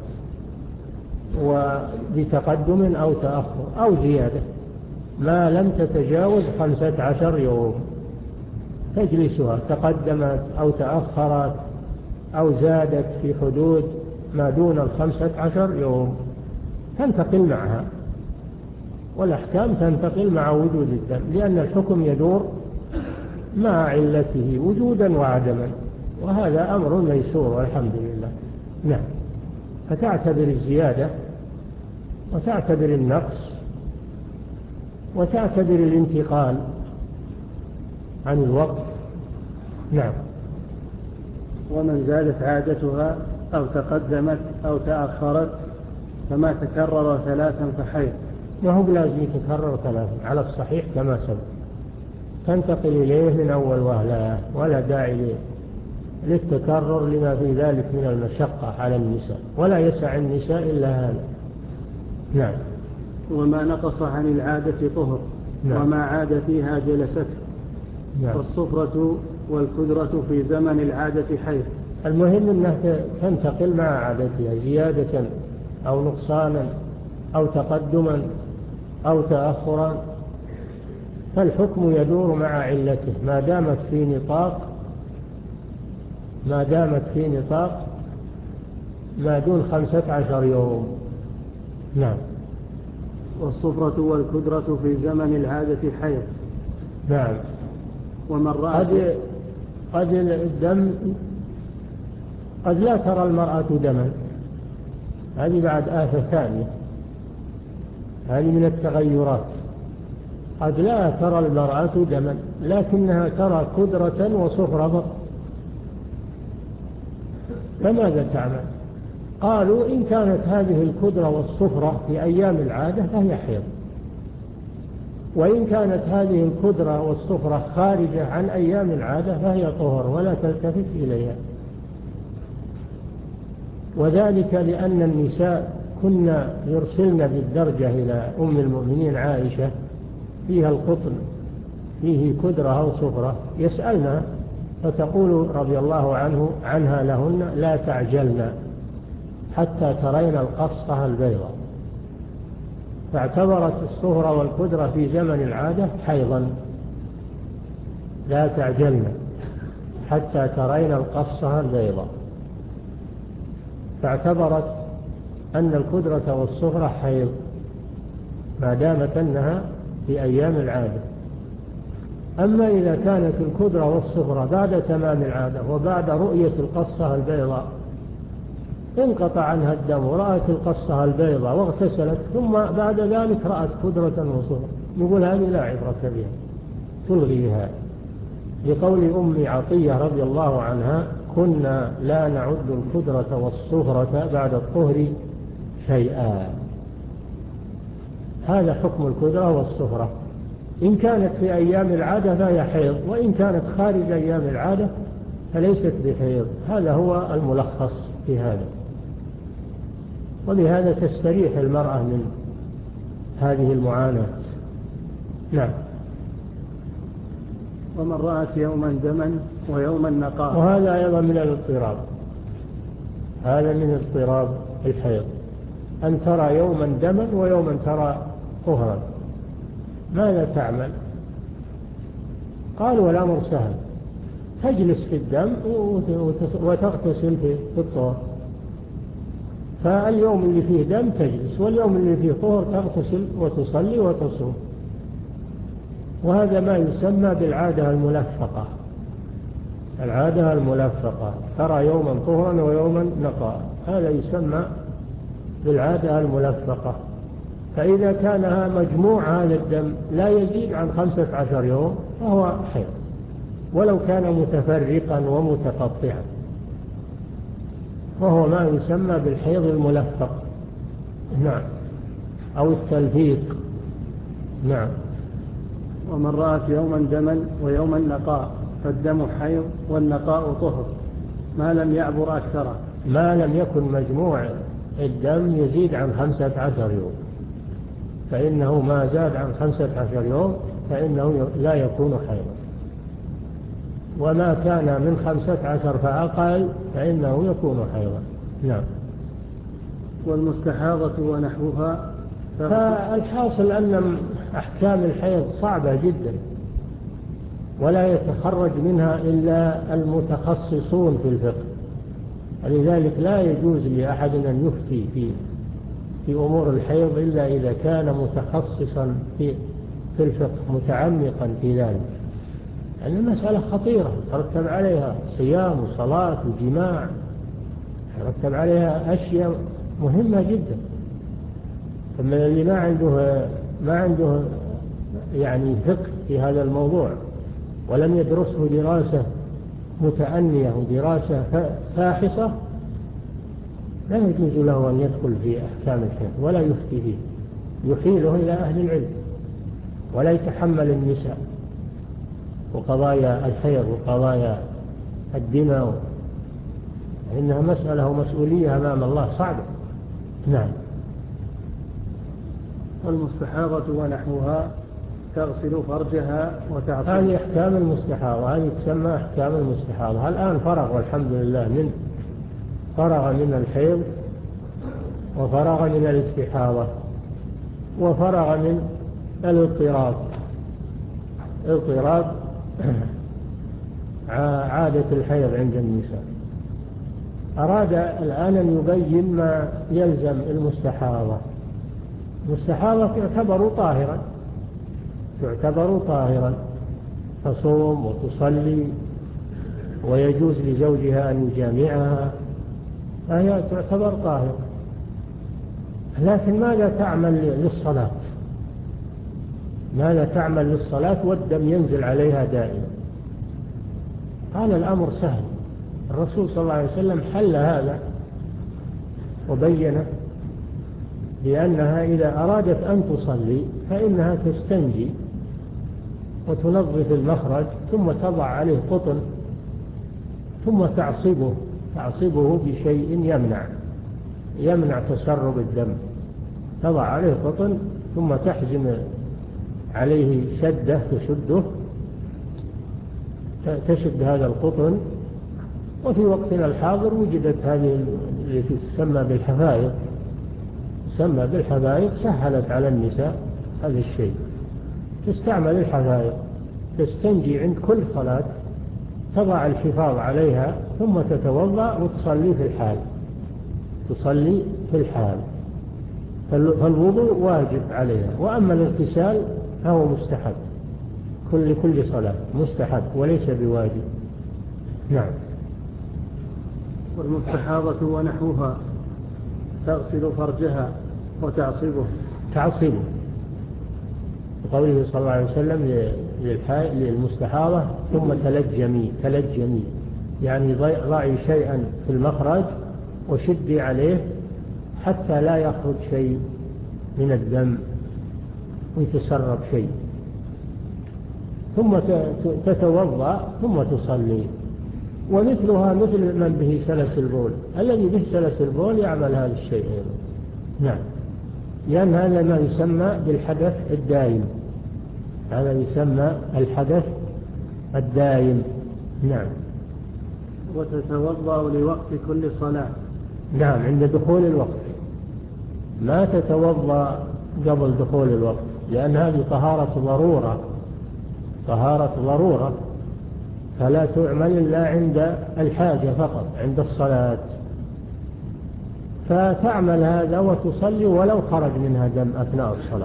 وبتقدم أو تأخر أو زيادة، ما لم تتجاوز خمسة عشر يوم تجلسها، تقدمت أو تأخرت أو زادت في حدود ما دون الخمسة عشر يوم تنتقل معها، والأحكام تنتقل مع وجود الدم، لأن الحكم يدور مع علته وجودا وعدما، وهذا أمر ميسور والحمد لله. نعم. فتعتبر الزيادة وتعتبر النقص وتعتبر الانتقال عن الوقت. نعم. ومن زادت عادتها أو تقدمت أو تأخرت فما تكرر ثلاثا فحيض. ما هو لازم يتكرر ثلاثا على الصحيح كما سبق، تنتقل إليه من أول وهلة، ولا داعي للتكرر لما في ذلك من المشقة على النساء، ولا يسع النساء إلا هذا. نعم. وما نقص عن العادة طهر. نعم. وما عاد فيها جلسته. نعم. والصفرة والكدرة في زمن العادة حيض. المهم أنها تنتقل مع عادتها زيادة أو نقصانا أو تقدما أو تأخرا، فالحكم يدور مع علته ما دامت في نطاق ما دامت في نطاق ما دون خمسة عشر يوم. نعم. والصفرة والكدرة في زمن العادة حيض. نعم. ومن رأى قد قد الدم قد لا ترى المرأة دما، هذه بعد آفة ثانية، هذه من التغيرات، قد لا ترى المرأة دما لكنها ترى كدرة وصفرة فقط، فماذا تعمل؟ قالوا إن كانت هذه الكدرة والصفرة في أيام العادة فهي حيض، وإن كانت هذه الكدرة والصفرة خارجة عن أيام العادة فهي طهر ولا تلتفت إليها، وذلك لأن النساء كنا يرسلنا بالدرجة إلى أم المؤمنين عائشة فيها القطن فيه كدرة أو صفرة، يسألنا فتقول رضي الله عنه عنها لهن: لا تعجلن حتى ترين القصة البيضاء. فاعتبرت الصفرة والكدرة في زمن العادة حيضا، لا تعجلن حتى ترين القصة البيضاء، فاعتبرت أن الكدرة والصفرة حيض ما دامت أنها في أيام العادة. أما إذا كانت الكدرة والصفرة بعد تمام العادة وبعد رؤية القصة البيضاء انقطع عنها الدم ورأت القصة البيضاء واغتسلت، ثم بعد ذلك رأت كدرة وصفرة، نقول هذه لا عبرة بها، تلغيها، لقول أم عطية رضي الله عنها: كنا لا نعد الكدرة والصفرة بعد الطهر شيئا. هذا حكم الكدرة والصفرة، إن كانت في أيام العادة فهي حيض، وإن كانت خارج أيام العادة فليست بحيض. هذا هو الملخص في هذا، ولهذا تستريح المرأة من هذه المعاناة. نعم. ومن رأت يوما دما ويوما نقاء. وهذا أيضا من الاضطراب، هذا من اضطراب الحيض، أن ترى يوما دما ويوما ترى طهرا، ماذا تعمل؟ قال: والأمر سهل، تجلس في الدم وتغتسل في الطهر. فاليوم اللي فيه دم تجلس، واليوم اللي فيه طهر تغتسل وتصلي وتصوم. وهذا ما يسمى بالعادة الملفقة. العادة الملفقة، ترى يوما طهرا ويوما نقاء، هذا يسمى بالعادة الملفقة. فإذا كان مجموع هذا الدم لا يزيد عن خمسة عشر يوم فهو حيض، ولو كان متفرقا ومتقطعا، وهو ما يسمى بالحيض الملفق. نعم، أو التلفيق. نعم. ومن رأت يوما دما ويوما نقاء فالدم حيض والنقاء طهر ما لم يعبر أكثر، ما لم يكن مجموع الدم يزيد عن خمسة عشر يوم، فإنه ما زاد عن خمسة عشر يوم فإنه لا يكون حيضا، وما كان من خمسة عشر فأقل فإنه يكون حيضا. نعم. والمستحاضة ونحوها. فالحاصل أن أحكام الحيض صعبة جدا، ولا يتخرج منها إلا المتخصصون في الفقه، ولذلك لا يجوز لأحد أن يفتي في في أمور الحيض إلا إذا كان متخصصا في في الفقه، متعمقا في ذلك، لأن المسألة خطيرة، ترتب عليها صيام وصلاة وجماع، ترتب عليها أشياء مهمة جدا. فمن اللي ما عنده ما عنده يعني فقه في هذا الموضوع ولم يدرسه دراسة متأنية ودراسة فاحصة لا يجوز له أن يدخل في أحكام الحيض ولا يفتي فيه، يحيله إلى أهل العلم ولا يتحمل النساء وقضايا الحيض وقضايا الدماء، إنها مسألة ومسؤولية أمام الله صعبة. نعم. والمستحاضة ونحوها تغسل فرجها وتعصب. هذه أحكام المستحاضة، هذه تسمى أحكام المستحاضة. الآن فرغ والحمد لله من فرغ من الحيض وفرغ من الاستحاضة وفرغ من الاضطراب، اضطراب عادة الحيض عند النساء. أراد الآن أن يبين ما يلزم المستحاضة. المستحاضة تعتبر طاهرا تعتبر طاهرا تصوم وتصلي ويجوز لزوجها أن يجامعها، فهي تعتبر طاهرة. لكن ماذا تعمل للصلاة؟ ماذا تعمل للصلاة والدم ينزل عليها دائما؟ قال: الأمر سهل. الرسول صلى الله عليه وسلم حل هذا وبين بأنها إذا أرادت أن تصلي فإنها تستنجي وتنظف المخرج ثم تضع عليه قطن ثم تعصبه تعصبه بشيء يمنع يمنع تسرب الدم. تضع عليه قطن ثم تحزم عليه شدة تشده، تشد هذا القطن. وفي وقتنا الحاضر وجدت هذه التي تسمى بالحفائض، تسمى بالحفائض، سهلت على النساء هذا الشيء. تستعمل الحفائض، تستنجي عند كل صلاة، تضع الحفاظ عليها ثم تتوضأ وتصلي في الحال، تصلي في الحال. فالوضوء واجب عليها، وأما الاغتسال فهو مستحب، كل كل صلاة مستحب وليس بواجب. نعم. والمستحاضة ونحوها تغسل فرجها وتعصبه. تعصبه قوله صلى الله عليه وسلم للمستحاضة ثم تلجمي، تلجمي يعني ضعي شيئا في المخرج وشدي عليه حتى لا يخرج شيء من الدم ويتسرب شيء، ثم تتوضأ ثم تصلي. ومثلها مثل من به سلس البول، الذي به سلس البول يعمل هذا الشيء أيضا. نعم، لأن هذا ما يسمى بالحدث الدائم، هذا يسمى الحدث الدائم. نعم. وتتوضأ لوقت كل صلاة. نعم، عند دخول الوقت، ما تتوضأ قبل دخول الوقت، لأن هذه طهارة ضرورة، طهارة ضرورة، فلا تعمل إلا عند الحاجة فقط، عند الصلاة. فتعمل هذا وتصلي ولو خرج منها دم أثناء الصلاة،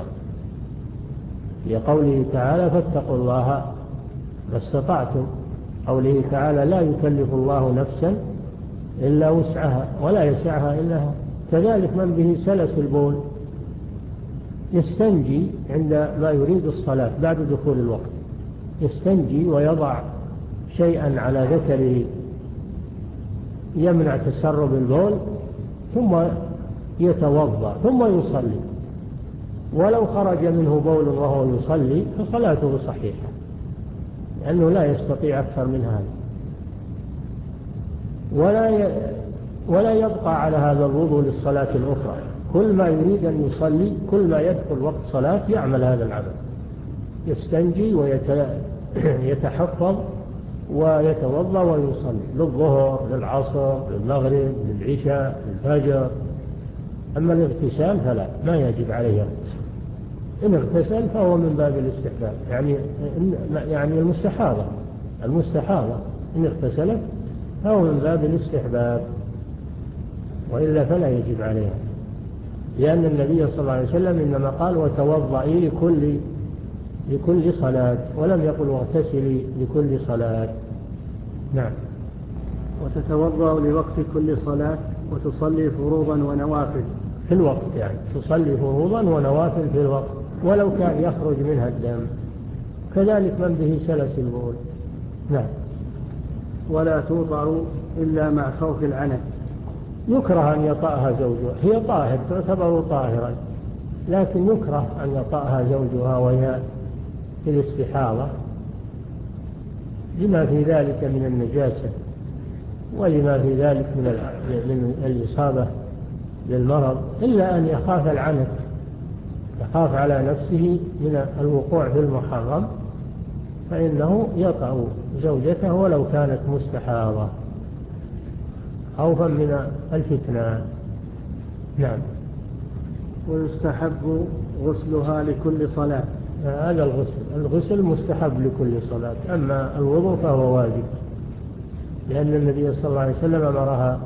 لقوله تعالى فاتقوا الله ما استطعتم. قوله تعالى لا يكلف الله نفسا إلا وسعها ولا يسعها إلا هو. كذلك من به سلس البول يستنجي عند ما يريد الصلاة بعد دخول الوقت، يستنجي ويضع شيئا على ذكره يمنع تسرب البول، ثم يتوضأ ثم يصلي. ولو خرج منه بول وهو يصلي فصلاته صحيحة، لأنه لا يستطيع أكثر من هذا. ولا ولا يبقى على هذا الوضوء للصلاة الأخرى، كل ما يريد أن يصلي، كل ما يدخل وقت صلاة يعمل هذا العمل، يستنجي ويتحفظ ويتوضأ ويصلي للظهر، للعصر، للمغرب، للعشاء، للفجر. أما الاغتسال فلا، ما يجب عليه اغتسال. إن اغتسل فهو من باب الاستحباب، يعني يعني المستحاضة المستحاضة إن اغتسلت فهو من باب الاستحباب، وإلا فلا يجب عليها، لأن النبي صلى الله عليه وسلم إنما قال وتوضئي لكل لكل صلاة، ولم يقل واغتسلي لكل صلاة. نعم. وتتوضأ لوقت كل صلاة وتصلي فروضا ونوافل في الوقت، يعني تصلي فروضا ونوافل في الوقت ولو كان يخرج منها الدم. كذلك من به سلس البول. نعم. ولا توضع إلا مع خوف العنت. يكره أن يطأها زوجها، هي طاهر تعتبر طاهرا، لكن يكره أن يطأها زوجها وهي في الاستحاضة لما في ذلك من النجاسة ولما في ذلك من الإصابة للمرض، إلا أن يخاف العنت، يخاف على نفسه من الوقوع في المحرم، فإنه يطأ زوجته ولو كانت مستحاضة خوفا من الفتنة. نعم. ويستحب غسلها لكل صلاة. هذا الغسل الغسل مستحب لكل صلاة، أما الوضوء فهو واجب، لأن النبي صلى الله عليه وسلم أمرها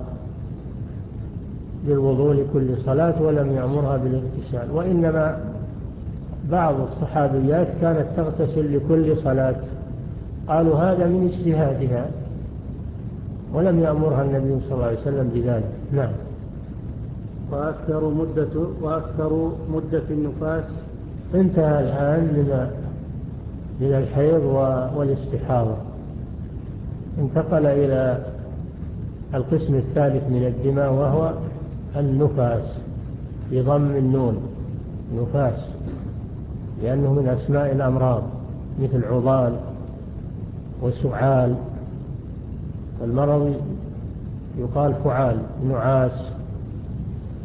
بالوضوء لكل صلاة ولم يأمرها بالاغتسال. وإنما بعض الصحابيات كانت تغتسل لكل صلاة، قالوا هذا من اجتهادها، ولم يأمرها النبي صلى الله عليه وسلم بذلك. نعم. وأكثر مدة وأكثر مدة النفاس. انتهى الآن من من الحيض والاستحاضة، انتقل إلى القسم الثالث من الدماء وهو النفاس بضم النون، نفاس، لأنه من أسماء الأمراض مثل عضال وسعال، والمرض يقال فعال، نعاس.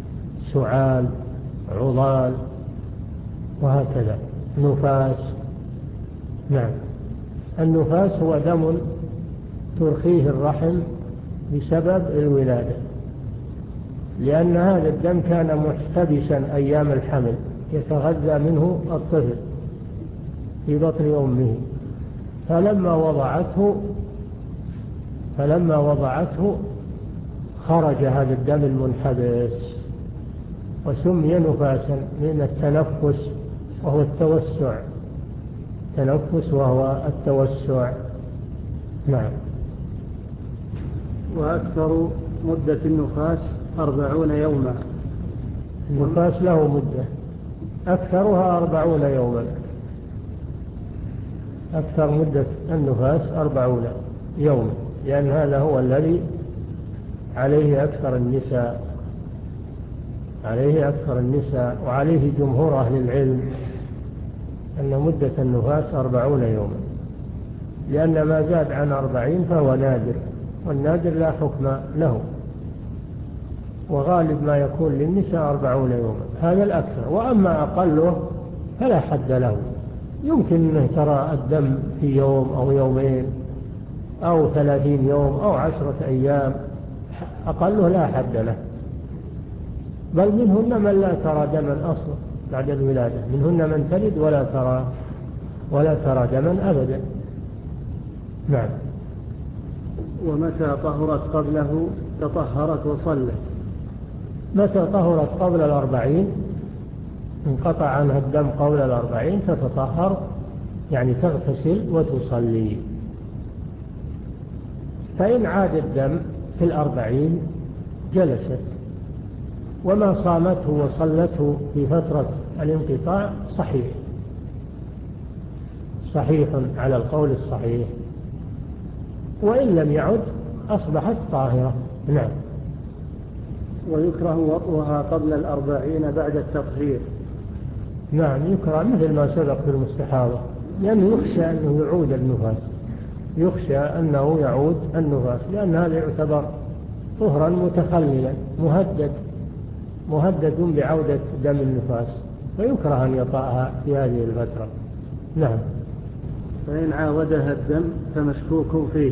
سعال، عضال، وهكذا. نفاس. نعم. النفاس هو دم ترخيه الرحم بسبب الولادة، لأن هذا الدم كان محتبسا أيام الحمل، يتغذى منه الطفل في بطن أمه، فلما وضعته فلما وضعته خرج هذا الدم المنحبس وسمي نفاسا من التنفس وهو التوسع. تنفس وهو التوسع. نعم. وأكثر مدة النفاس أربعون يوما. النفاس له مدة أكثرها أربعون يوما. أكثر مدة النفاس أربعون يوما، لأن هذا هو الذي عليه أكثر النساء عليه أكثر النساء وعليه جمهور أهل العلم أن مدة النفاس أربعون يوما، لأن ما زاد عن أربعين فهو نادر، والنادر لا حكم له، وغالب ما يكون للنساء أربعون يوما، هذا الأكثر. وأما أقله فلا حد له، يمكن أن ترى الدم في يوم أو يومين أو ثلاثين يوم أو عشرة أيام، أقله لا حد له. بل منهن من لا ترى دما أصلا بعد الولادة، منهن من تلد ولا ترى ولا ترى دما أبدا. نعم. ومتى طهرت قبله تطهرت وصلت؟ متى طهرت قبل الأربعين، انقطع عنها الدم قبل الأربعين، تتطهر يعني تغتسل وتصلي. فإن عاد الدم في الأربعين جلست، وما صامته وصلته في فترة الانقطاع صحيح صحيح على القول الصحيح، وإن لم يعد أصبحت طاهرة. نعم. ويكره وطئها قبل الأربعين بعد التطهير. نعم يكره، مثل ما سبق في المستحاضة، لأنه يخشى أنه يعود النفاس يخشى أنه يعود النفاس لأن هذا يعتبر طهرا متخللا مهدد مهدد بعودة دم النفاس، فيكره أن يطأها في هذه الفترة. نعم. فإن عاودها الدم فمشكوك فيه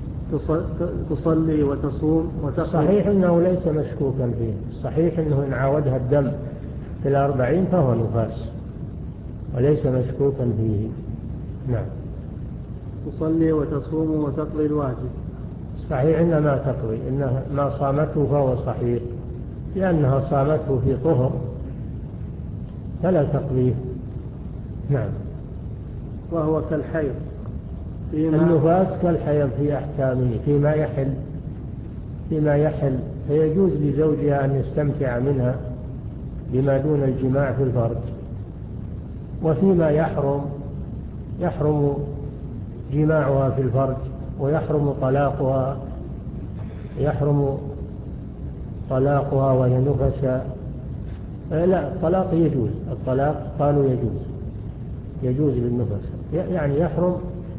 تصلي وتصوم وتقضي. صحيح أنه ليس مشكوكا فيه، صحيح أنه إن عاودها الدم في الأربعين فهو نفاس وليس مشكوكا فيه. نعم. تصلي وتصوم وتقضي الواجب. صحيح إنها ما تقضي، إنها ما صامته فهو صحيح، لأنها صامته في طهر فلا تقضيه. نعم. وهو كالحيض النفاس كالحيض في أحكامه فيما يحل فيما يحل فيجوز لزوجها أن يستمتع منها بما دون الجماع في الفرج، وفيما يحرم يحرم جماعها في الفرج، ويحرم طلاقها يحرم طلاقها وهي نفسا. لا، الطلاق يجوز، الطلاق قالوا يجوز يجوز للنفس، يعني يحرم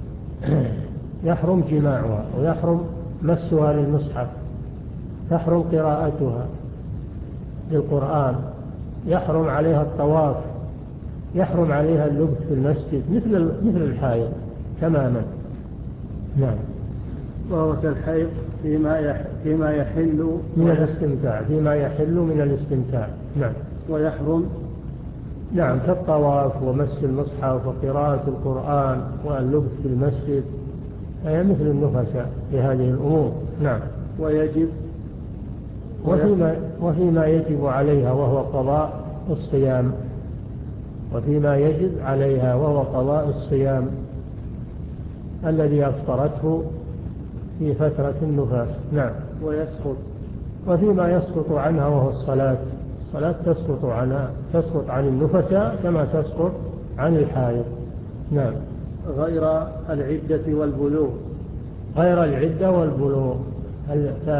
يحرم جماعها، ويحرم مسها للمصحف، تحرم قراءتها للقرآن، يحرم عليها الطواف، يحرم عليها اللبس في المسجد مثل مثل الحائض تماما. نعم. وهو كالحيض فيما فيما يحل من الاستمتاع فيما يحل من الاستمتاع. نعم. ويحرم. نعم، كالطواف ومس المصحف وقراءة القرآن واللبس في المسجد، هي مثل النفساء في هذه الأمور. نعم. ويجب وفيما, وفيما يجب عليها وهو قضاء الصيام وفيما يجب عليها وهو قضاء الصيام الذي أفطرته في فترة النفاس. نعم. ويسقط وفيما يسقط عنها وهو الصلاة الصلاة تسقط عنها تسقط عن النفساء كما تسقط عن الحائض. نعم. غير العدة والبلوغ. غير العدة والبلوغ. ف...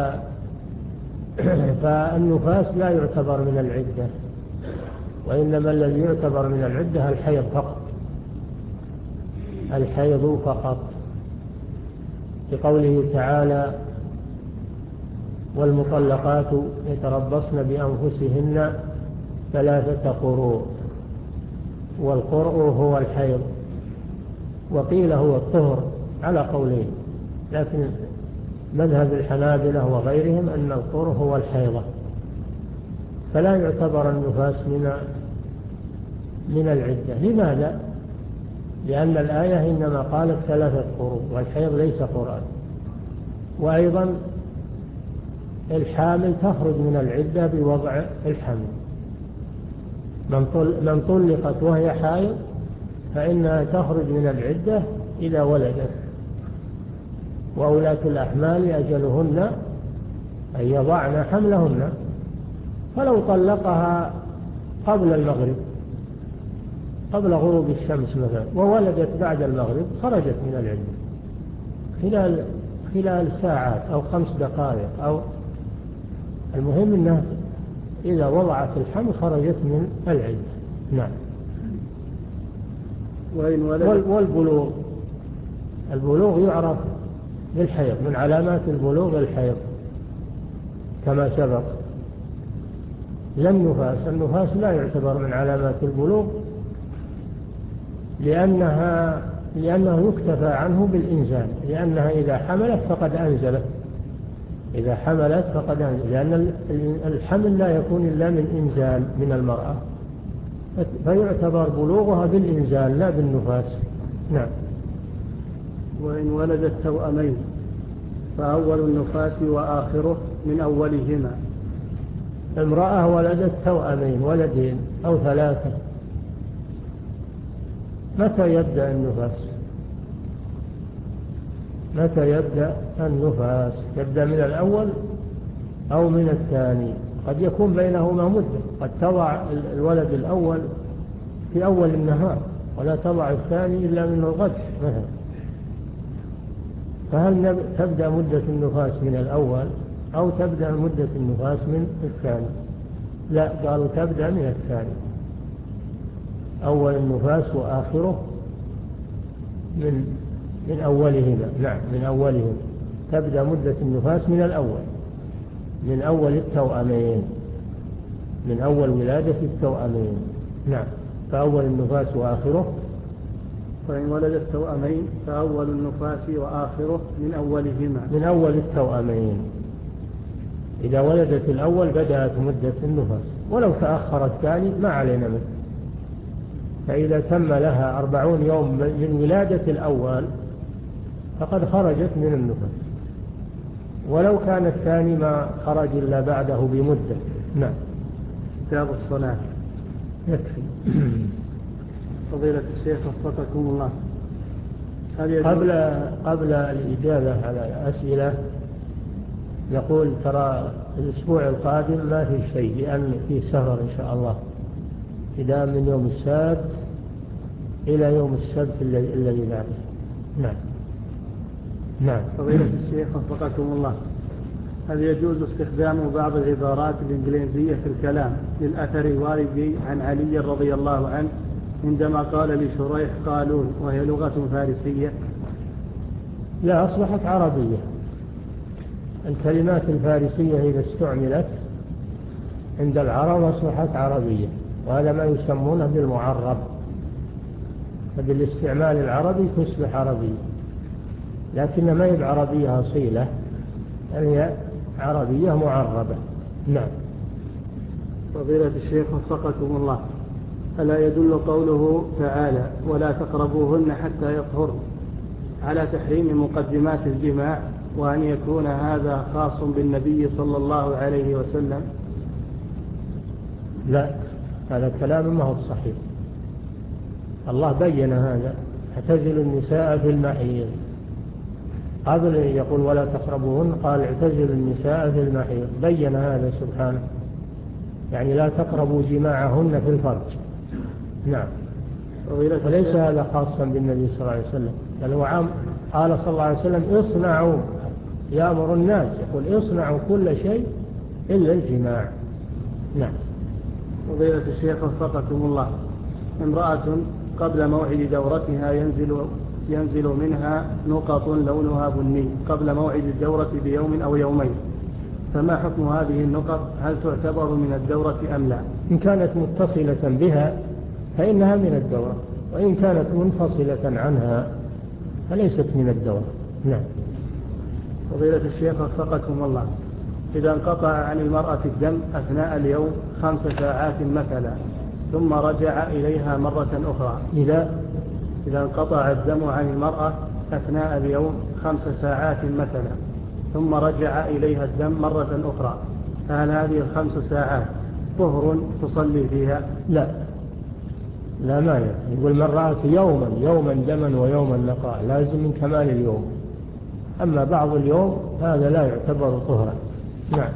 فالنفاس لا يعتبر من العدة، وإنما الذي يعتبر من العدة الحيض فقط الحيض فقط بقوله تعالى: والمطلقات يتربصن بأنفسهن ثلاثة قروء، والقرء هو الحيض، وقيل هو الطهر على قولين، لكن مذهب الحنابلة وغيرهم أن القرء هو الحيضة، فلا يعتبر النفاس من من العدة. لماذا؟ لأن الآية إنما قالت ثلاثة قروء، والحيض ليس قرآن. وأيضا الحامل تخرج من العدة بوضع الحمل، من طلقت وهي حائض فإنها تخرج من العدة إذا ولدت، وأولاة الأحمال أجلهن أن يضعن حملهن. فلو طلقها قبل المغرب، قبل غروب الشمس مثلا، وولدت بعد المغرب، خرجت من العدة خلال خلال ساعات أو خمس دقائق، أو المهم أنها إذا وضعت الحمل خرجت من العدة. نعم. والبلوغ، البلوغ يعرف بالحيض، من علامات البلوغ الحيض كما سبق. لا النفاس، النفاس لا يعتبر من علامات البلوغ، لأنها لأنه يكتفى عنه بالإنزال، لأنها إذا حملت فقد أنزلت، إذا حملت فقد أنزلت، لأن الحمل لا يكون إلا من إنزال من المرأة، فيعتبر بلوغها بالإنزال لا بالنفاس. نعم. وإن ولدت توأمين فأول النفاس وآخره من أولهما. امرأة ولدت توأمين، ولدين أو ثلاثة، متى يبدأ النفاس؟ متى يبدأ النفاس؟ يبدأ من الأول أو من الثاني، قد يكون بينهما مدة، قد تضع الولد الأول في أول النهار ولا تضع الثاني إلا من الغد مثلا. فهل تبدأ مدة النفاس من الأول أو تبدأ مدة النفاس من الثاني؟ لا، قالوا تبدأ من الثاني، أول النفاس وآخره من من أولهما. نعم، من أولهما تبدأ مدة النفاس من الأول، من أول التوأمين، من أول ولادة التوأمين. نعم. فأول النفاس وآخره. فإن ولدت توأمين فأول النفاس وآخره من أولهما، من أول التوأمين. إذا ولدت الأول بدأت مدة النفاس، ولو تأخر الثاني ما علينا منه. فإذا تم لها أربعون يوم من ولادة الأول فقد خرجت من النفاس، ولو كان الثاني ما خرج إلا بعده بمدة. نعم. كتاب الصلاة يكفي. فضيلة الشيخ وفقكم الله، قبل قبل الإجابة على الأسئلة نقول ترى الأسبوع القادم ما في شيء، لأن في سفر إن شاء الله ابتداء من يوم السبت إلى يوم السبت الذي بعده. نعم. نعم. فضيلة الشيخ وفقكم الله، هل يجوز استخدام بعض العبارات الإنجليزية في الكلام للأثر الوارد عن علي رضي الله عنه عندما قال لشريح قالون، وهي لغة فارسية؟ لا، أصبحت عربية. الكلمات الفارسية إذا استعملت عند العرب أصبحت عربية، وهذا ما يسمونه بالمعرب، فبالاستعمال العربي تصبح عربية، لكن ما هي عربية أصيلة، هي عربية معربة. نعم. فضيلة الشيخ وفقكم الله، ألا يدل قوله تعالى ولا تقربوهن حتى يطهرن على تحريم مقدمات الجماع، وأن يكون هذا خاص بالنبي صلى الله عليه وسلم؟ لا، هذا الكلام ما هو صحيح. الله بين هذا، اعتزلوا النساء في المحيض، قبل يقول ولا تقربوهن قال اعتزلوا النساء في المحيض، بين هذا سبحانه، يعني لا تقربوا جماعهن في الفرج. نعم. وليس هذا خاصا بالنبي صلى الله عليه وسلم، بل هو عام. قال صلى الله عليه وسلم اصنعوا، يأمر الناس، يقول اصنعوا كل شيء إلا الجماع. نعم. فضيلة الشيخ وفقكم الله، امرأة قبل موعد دورتها ينزل ينزل منها نقط لونها بني قبل موعد الدورة بيوم أو يومين، فما حكم هذه النقط؟ هل تعتبر من الدورة أم لا؟ إن كانت متصلة بها فإنها من الدورة، وإن كانت منفصلة عنها فليست من الدورة. نعم. فضيلة الشيخ وفقكم الله، إذا انقطع عن المرأة الدم أثناء اليوم خمس ساعات مثلا ثم رجع إليها مرة أخرى، إذا إذا انقطع الدم عن المرأة أثناء اليوم خمس ساعات مثلا ثم رجع إليها الدم مرة أخرى، فهل هذه الخمس ساعات طهر تصلي فيها؟ لا لا مانع. يقول من رأت يوما يوما دما ويوما نقاء لازم من كمال اليوم، أما بعض اليوم هذا لا يعتبر طهرا. نعم.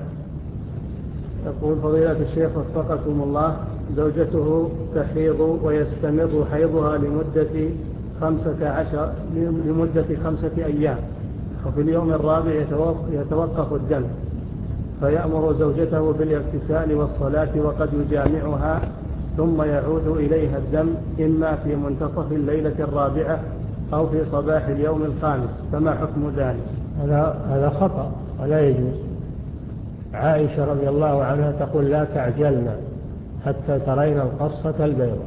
يقول فضيلة الشيخ وفقكم الله، زوجته تحيض ويستمر حيضها لمدة خمسة عشر لمدة خمسة أيام، وفي اليوم الرابع يتوقف الدم، فيأمر زوجته بالاغتسال والصلاة وقد يجامعها، ثم يعود إليها الدم إما في منتصف الليلة الرابعة أو في صباح اليوم الخامس، فما حكم ذلك؟ هذا هذا خطأ ولا يجوز. عائشة رضي الله عنها تقول لا تعجلنا حتى ترين القصة البيضاء،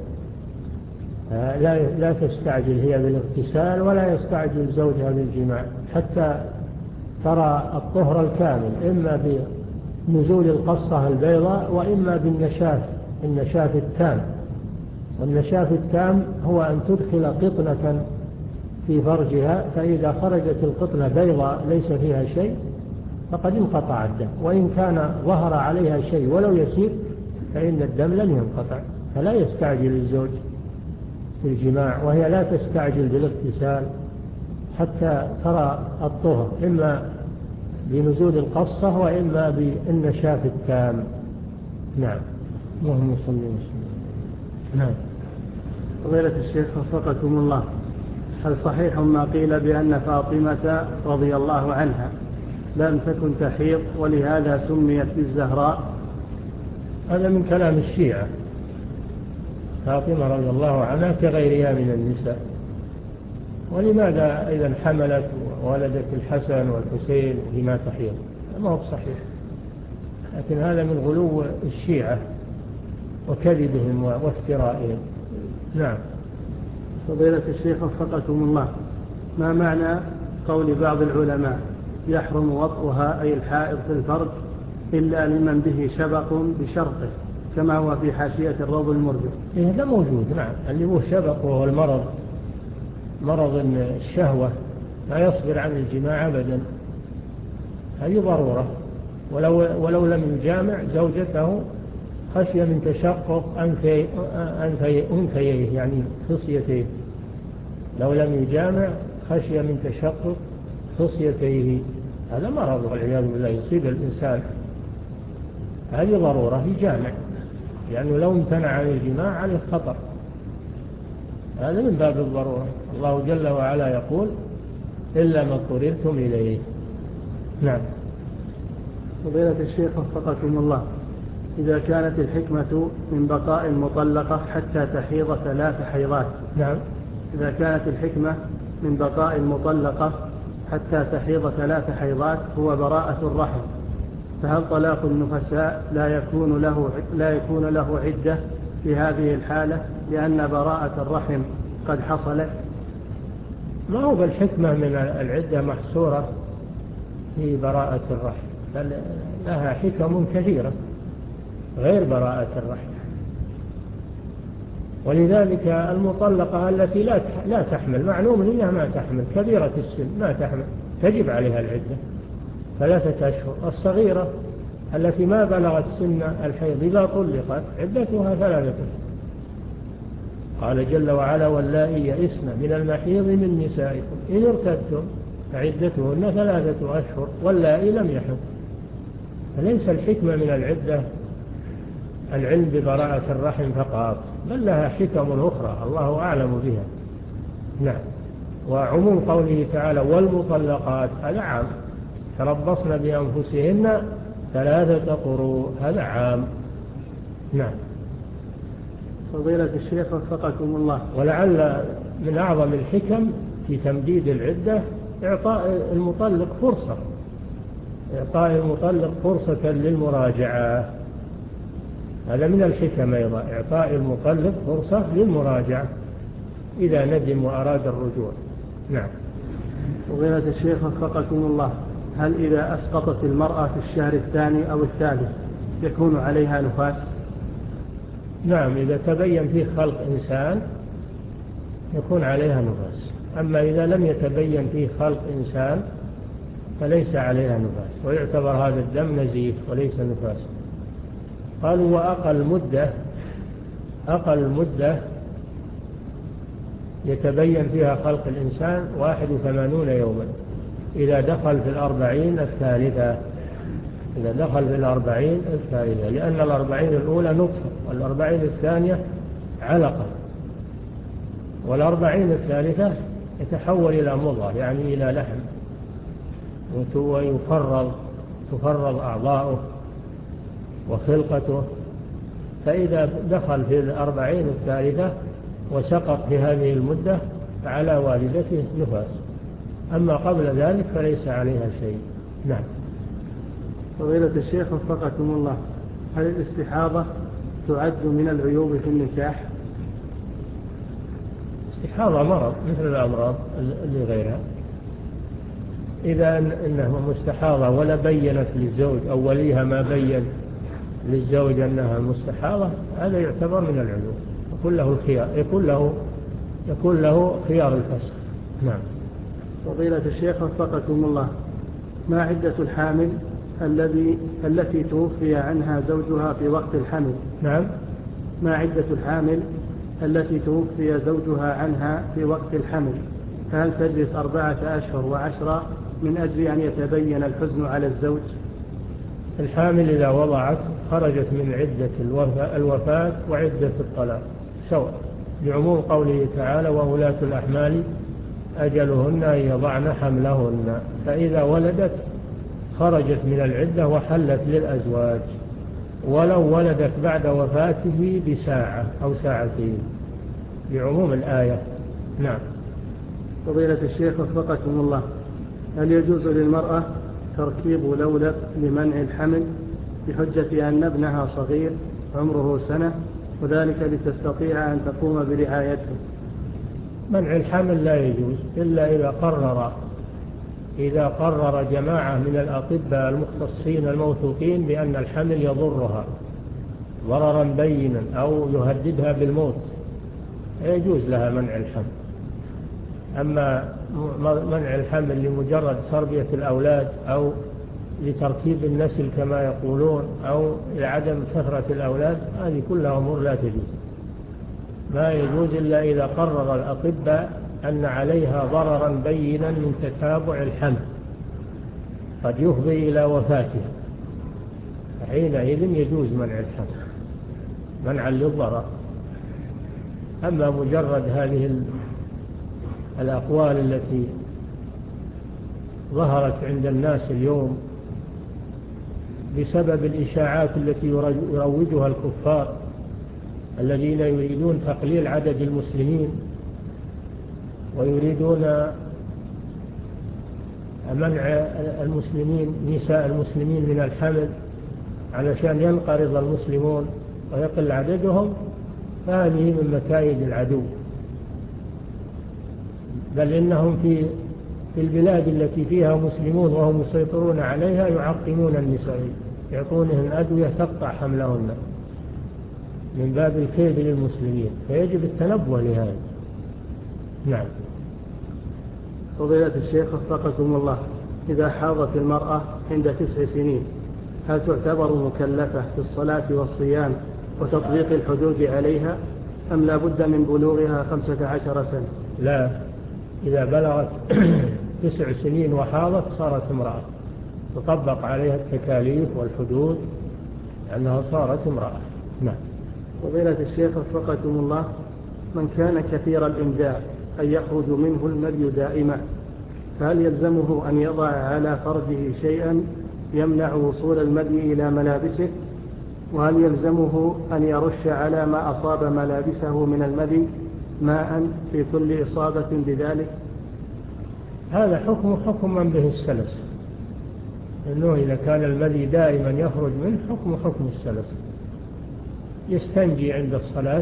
لا, لا تستعجل هي بالاغتسال ولا يستعجل زوجها بالجماع حتى ترى الطهر الكامل، إما بنزول القصة البيضاء وإما بالنشاف، النشاف التام. والنشاف التام هو أن تدخل قطنة في فرجها، فإذا خرجت القطنة بيضاء ليس فيها شيء فقد انقطع الدم، وإن كان ظهر عليها شيء ولو يسير فإن الدم لم ينقطع. فلا يستعجل الزوج بالجماع وهي لا تستعجل بالاغتسال حتى ترى الطهر، إما بنزول القصة وإما بالنشاف التام. نعم. اللهم صل وسلم. نعم. فضيلة الشيخ وفقكم الله، هل صحيح ما قيل بأن فاطمة رضي الله عنها لم تكن تحيض ولهذا سميت بالزهراء؟ هذا من كلام الشيعة. فاطمة رضي الله عنها كغيرها من النساء، ولماذا إذا حملت وولدت الحسن والحسين لما تحيض؟ ما هو صحيح، لكن هذا من غلو الشيعة وكذبهم وافترائهم. نعم. فضيلة الشيخ وفقكم الله، ما معنى قول بعض العلماء يحرم وطئها أي الحائض في الفرج إلا لمن به شبق بشرطه، كما هو في حاشية الروض المربع؟ إيه هذا موجود. نعم. اللي هو شبق وهو المرض، مرض الشهوة لا يصبر عن الجماع أبدا، هذه ضرورة. ولو, ولو لم يجامع زوجته خشية من تشقق أنفي أنفي أنفيه يعني خصيتيه، لو لم يجامع خشية من تشقق خصيتيه، هذا مرض والعياذ بالله يصيب الإنسان، هذه ضرورة يجامع، لأنه يعني لو امتنع عن الجماع عليه خطر، هذا من باب الضرورة. الله جل وعلا يقول إلا ما اضطررتم إليه. نعم. فضيلة الشيخ وفقكم الله، إذا كانت الحكمة من بقاء المطلقة حتى تحيض ثلاث حيضات. نعم. إذا كانت الحكمة من بقاء المطلقة حتى تحيض ثلاث حيضات هو براءة الرحم، فهل طلاق النفساء لا يكون له لا يكون له عدة في هذه الحالة لأن براءة الرحم قد حصلت؟ ما هو بالحكمة من العدة محصورة في براءة الرحم، بل لها حكم كثيرة غير براءة الرحم. ولذلك المطلقة التي لا لا تحمل معلوم إنها ما تحمل، كبيرة السن ما تحمل تجب عليها العدة ثلاثة أشهر. الصغيرة التي ما بلغت سن الحيض إذا طلقت عدتها ثلاثة أشهر. قال جل وعلا واللائي يئسن من المحيض من نسائكم إن ارتبتم فعدتهن ثلاثة أشهر واللائي لم يحض. فليس الحكمة من العدة العلم ببراءة الرحم فقط، بل لها حكم أخرى الله أعلم بها. نعم. وعموم قوله تعالى والمطلقات هذا عام، تربصن بأنفسهن ثلاثة قروء، هذا عام. نعم. فضيلة الشيخ وفقكم الله، ولعل من أعظم الحكم في تمديد العدة إعطاء المطلق فرصة إعطاء المطلق فرصة للمراجعة، هذا من الحكم أيضا، إعطاء المطلق فرصة للمراجعة إذا ندم وأراد الرجوع. نعم. فضيلة الشيخ وفقكم الله، هل إذا أسقطت المرأة في الشهر الثاني أو الثالث يكون عليها نفاس؟ نعم، إذا تبين فيه خلق إنسان يكون عليها نفاس، أما إذا لم يتبين فيه خلق إنسان فليس عليها نفاس، ويعتبر هذا الدم نزيف وليس نفاس. قالوا وأقل مدة أقل مدة يتبين فيها خلق الإنسان واحد وثمانون يوما إذا دخل في الأربعين الثالثة إذا دخل في الأربعين الثالثة لأن الأربعين الأولى نطفة والأربعين الثانية علقة، والأربعين الثالثة يتحول إلى مضغة يعني إلى لحم، ويفرض تفرض أعضاؤه وخلقته. فإذا دخل في الأربعين الثالثة وسقط في هذه المدة فعلى والدته نفاس، أما قبل ذلك فليس عليها شيء. نعم. فضيلة الشيخ وفقكم الله، هل الاستحاضة تعد من العيوب في النكاح؟ الاستحاضة مرض مثل الأمراض اللي غيرها، إذا إنها مستحاضة ولا بينت للزوج أو وليها ما بين للزوج أنها مستحاضة هذا يعتبر من العيوب، يكون له الخيار يكون له يكون له خيار الفسخ. نعم. فضيلة الشيخ وفقكم الله، ما عدة الحامل الذي التي توفي عنها زوجها في وقت الحمل؟ نعم. ما عدة الحامل التي توفي زوجها عنها في وقت الحمل؟ فهل تجلس أربعة أشهر وعشرة من أجل أن يتبين الحزن على الزوج؟ الحامل إذا وضعت خرجت من عدة الوفاة وعدة الطلاق سواء، لعموم قوله تعالى وأولاة الأحمال أجلهن أن يضعن حملهن، فإذا ولدت خرجت من العدة وحلت للأزواج ولو ولدت بعد وفاته بساعة أو ساعتين لعموم الآية. نعم. فضيلة الشيخ وفقكم الله، هل يجوز للمرأة تركيب لولب لمنع الحمل بحجة أن ابنها صغير عمره سنة وذلك لتستطيع أن تقوم برعايته؟ منع الحمل لا يجوز إلا إذا قرر إذا قرر جماعة من الأطباء المختصين الموثوقين بأن الحمل يضرها ضررا بينا أو يهددها بالموت يجوز لها منع الحمل. أما منع الحمل لمجرد تربية الأولاد أو لترتيب النسل كما يقولون أو لعدم كثرة الأولاد هذه كلها أمور لا تجوز، ما يجوز إلا إذا قرر الأطباء أن عليها ضررا بينا من تتابع الحمل قد يفضي إلى وفاتها، حينئذ يجوز منع الحمل منعا للضرر. أما مجرد هذه الأقوال التي ظهرت عند الناس اليوم بسبب الإشاعات التي يروجها الكفار الذين يريدون تقليل عدد المسلمين ويريدون منع المسلمين نساء المسلمين من الحمل علشان ينقرض المسلمون ويقل عددهم، فهذه من مكايد العدو، بل إنهم في في البلاد التي فيها مسلمون وهم يسيطرون عليها يعقمون النساء يعطونهن أدوية تقطع حملهن من باب الكيد للمسلمين، فيجب التنبه لهذا. نعم. فضيلة الشيخ وفقكم الله، إذا حاضت المرأة عند تسع سنين هل تعتبر مكلفة في الصلاة والصيام وتطبيق الحدود عليها أم لا بد من بلوغها خمسة عشر سنة؟ لا، إذا بلغت تسع سنين وحاضت صارت امرأة تطبق عليها التكاليف والحدود لأنها صارت امرأة. نعم. فضيلة الشيخ وفقكم الله، من كان كثير الإمداء أن يخرج منه المدي دائما فهل يلزمه أن يضع على فرجه شيئا يمنع وصول المدي إلى ملابسه؟ وهل يلزمه أن يرش على ما أصاب ملابسه من المدي ماء في كل إصابة بذلك؟ هذا حكم حكم من به السلس، إنه إذا كان المذي دائما يخرج منه حكم حكم السلس، يستنجي عند الصلاة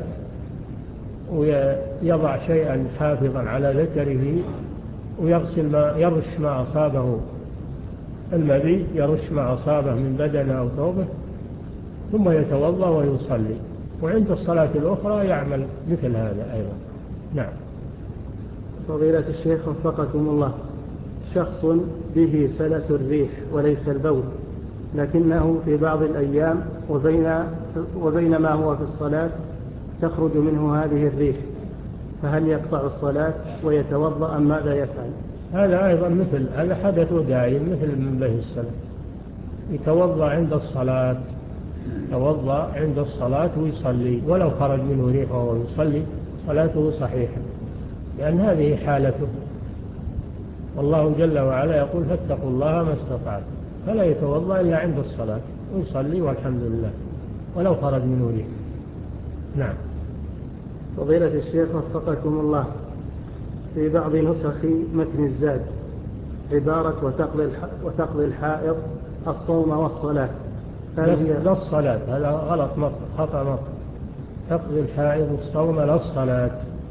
ويضع شيئا حافظا على ذكره ويغسل ما يرش ما أصابه المذي، يرش ما أصابه من بدنه أو ثوبه، ثم يتوضأ ويصلي، وعند الصلاة الأخرى يعمل مثل هذا أيضا. نعم. فضيلة الشيخ وفقكم الله، شخص به سلس الريح وليس البول، لكنه في بعض الأيام وبين وبينما هو في الصلاة تخرج منه هذه الريح، فهل يقطع الصلاة ويتوضأ أم ماذا يفعل؟ هذا أيضا مثل هذا حدث دائم مثل من به السلف، يتوضأ عند الصلاة، يتوضأ عند الصلاة ويصلي ولو خرج منه ريح وهو يصلي صلاته صحيحة، لأن هذه حالته، والله جل وعلا يقول فاتقوا الله ما استطعتم، فلا يتوضأ إلا عند الصلاة ويصلي والحمد لله ولو خرج منه ريح. نعم. فضيلة الشيخ وفقكم الله، في بعض نسخ متن الزاد عبارة وتقضي وتقضي الحائض الصوم والصلاة، لا الصلاة، هذا غلط مطلق، خطأ مطلق، تقضي الحائض الصوم لا الصلاة،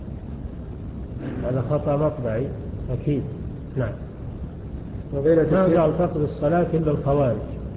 هذا خطأ مطبعي أكيد. نعم. ما قال تقضي الصلاة إلا الخوارج،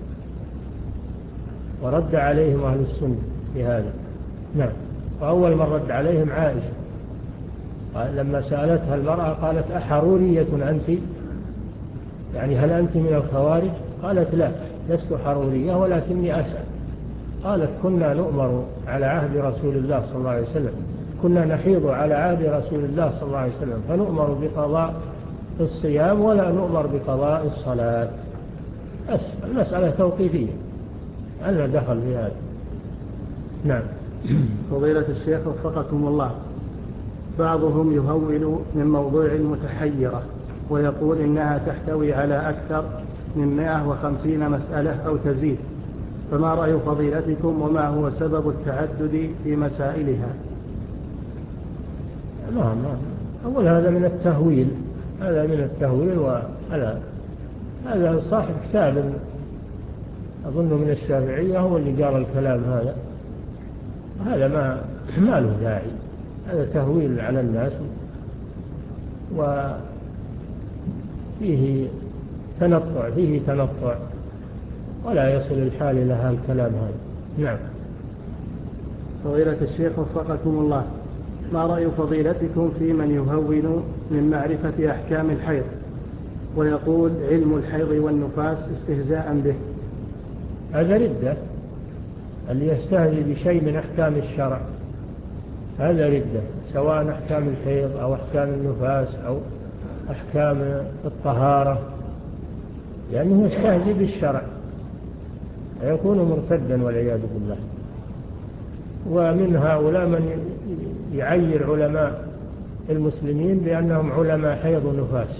ورد عليهم أهل السنة في هذا. نعم. وأول من رد عليهم عائشة لما سألتها المرأة قالت أحرورية أنت؟ يعني هل أنت من الخوارج؟ قالت لا، لست حرورية ولكني أسأل. قالت كنا نؤمر على عهد رسول الله صلى الله عليه وسلم، كنا نحيض على عهد رسول الله صلى الله عليه وسلم فنؤمر بقضاء الصيام ولا نؤمر بقضاء الصلاة. المسألة توقيفية، أنا دخل في هذا. نعم. فضيلة الشيخ وفقكم الله، بعضهم يهول من موضوع متحيرة ويقول إنها تحتوي على أكثر من مئة وخمسين مسألة أو تزيد، فما رأي فضيلتكم وما هو سبب التعدد في مسائلها؟ ما ما أول هذا من التهويل، هذا من التهويل، وهذا هذا صاحب كتاب أظن من الشافعية هو اللي قال الكلام هذا، هذا ما ما له داعي، هذا تهويل على الناس وفيه تنطع، فيه تنطع ولا يصل الحال إلى هذا الكلام هذا. نعم. فضيلة الشيخ وفقكم الله، ما رأي فضيلتكم في من يهون من معرفة أحكام الحيض ويقول علم الحيض والنفاس استهزاء به؟ هذا ردة، اللي يستهزئ بشيء من أحكام الشرع هذا ردة، سواء أحكام الحيض أو أحكام النفاس أو أحكام الطهارة، لأنه يستهزئ بالشرع يكون مرتدا والعياذ بالله. ومن هؤلاء من يعير علماء المسلمين بأنهم علماء حيض ونفاس،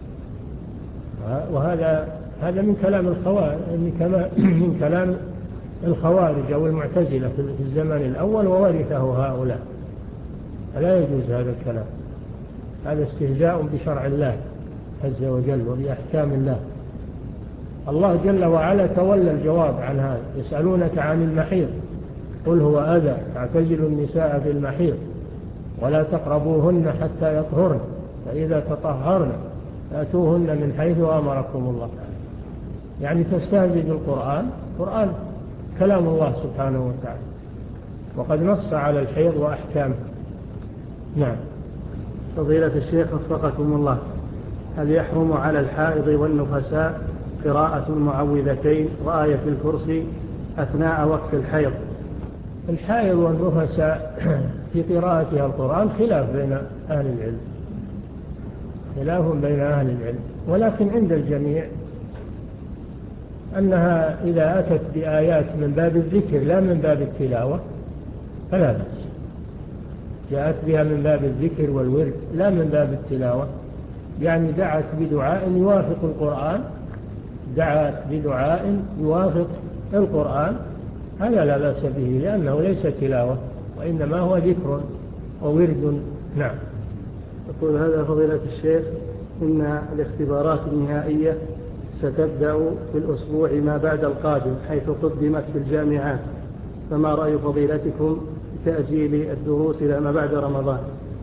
وهذا هذا من كلام الخوارج، من كلام الخوارج أو المعتزلة في الزمان الأول وورثه هؤلاء، فلا يجوز هذا الكلام، هذا استهزاء بشرع الله عز وجل وبأحكام الله. الله جل وعلا تولى الجواب عن هذا، يسألونك عن المحيض قل هو أذى فاعتزلوا النساء في المحيض ولا تقربوهن حتى يطهرن فإذا تطهرن فأتوهن من حيث أمركم الله. يعني تستهزئ بالقرآن، القرآن كلام الله سبحانه وتعالى وقد نص على الحيض وأحكامه. نعم. فضيلة الشيخ وفقكم الله، هل يحرم على الحائض والنفساء قراءة المعوذتين وآية الكرسي أثناء وقت الحيض؟ الحائض والنفساء في قراءتها القرآن خلاف بين أهل العلم، خلاف بين أهل العلم، ولكن عند الجميع أنها إذا أتت بآيات من باب الذكر لا من باب التلاوة فلا بأس، جاءت بها من باب الذكر والورد لا من باب التلاوة، يعني دعت بدعاء يوافق القرآن، دعت بدعاء يوافق القرآن، هذا لا بأس به لأنه ليس تلاوة وإنما هو ذكر وورد. نعم. يقول هذا فضيلة الشيخ إن الاختبارات النهائية ستبدأ في الأسبوع ما بعد القادم حيث قدمت في الجامعات، فما رأي فضيلتكم بتأجيل الدروس إلى ما بعد رمضان؟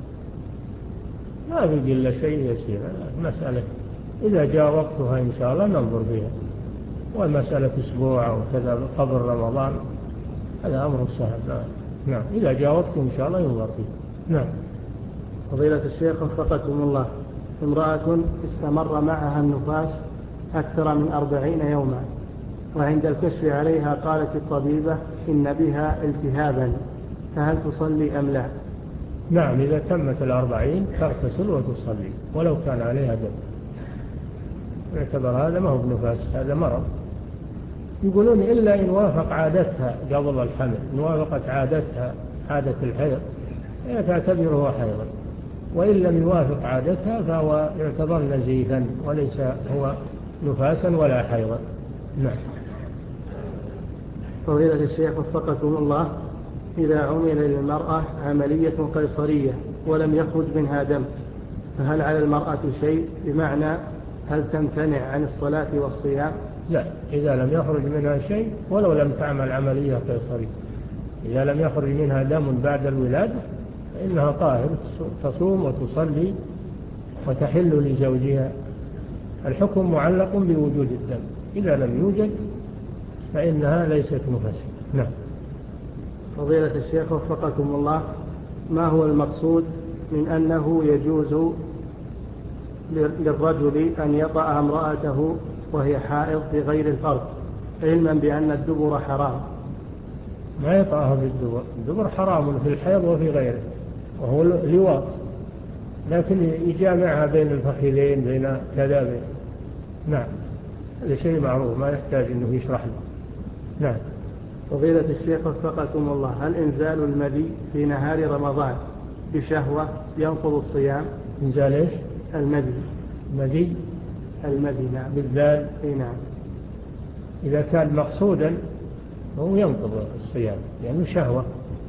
ما في إلا شيء يسير المسألة، إذا جاء وقتها إن شاء الله ننظر فيها، والمسألة أسبوع أو كذا قبل رمضان هذا أمر سهل. نعم إذا جاء وقته إن شاء الله ينظر فيه. نعم. فضيلة الشيخ وفقكم الله، امرأة استمر معها النفاس أكثر من أربعين يوما، وعند الكشف عليها قالت الطبيبة إن بها التهابا، فهل تصلي أم لا؟ نعم إذا تمت الأربعين تغتسل وتصلي ولو كان عليها دم، يعتبر هذا ما هو بنفاس، هذا مرض. يقولون إلا إن وافق عادتها قبل الحمل، إن وافقت عادتها عادة الحيض تعتبره حيضا، وإن لم يوافق عادتها فهو يعتبر نزيفا وليس هو نفاسا ولا حيضا. نعم. فضيلة الشيخ وفقكم الله، إذا عمل للمرأة عملية قيصرية ولم يخرج منها دم، فهل على المرأة شيء؟ بمعنى هل تمتنع عن الصلاة والصيام؟ لا، إذا لم يخرج منها شيء ولو لم تعمل عملية قيصرية، إذا لم يخرج منها دم بعد الولادة فإنها طاهر، تصوم وتصلي وتحل لزوجها. الحكم معلق بوجود الدم، إذا لم يوجد فإنها ليست نفسا. نعم. فضيلة الشيخ وفقكم الله، ما هو المقصود من أنه يجوز للرجل أن يطأ امرأته وهي حائض في غير الفرج، علما بأن الدبر حرام؟ ما يطأها بالدبر، الدبر حرام في الحيض وفي غيره وهو لواط، لكن يجامعها بين الفخذين بين كذا بين. نعم هذا شيء معروف ما يحتاج أنه يشرح له. نعم. فضيلة الشيخ وفقكم الله، هل إنزال المدي في نهار رمضان بشهوة ينقض الصيام؟ إنزال إيش؟ المدي. مدي؟ المدي نعم. بالذال؟ اي نعم. إذا كان مقصودا هو ينقض الصيام لأنه يعني شهوة،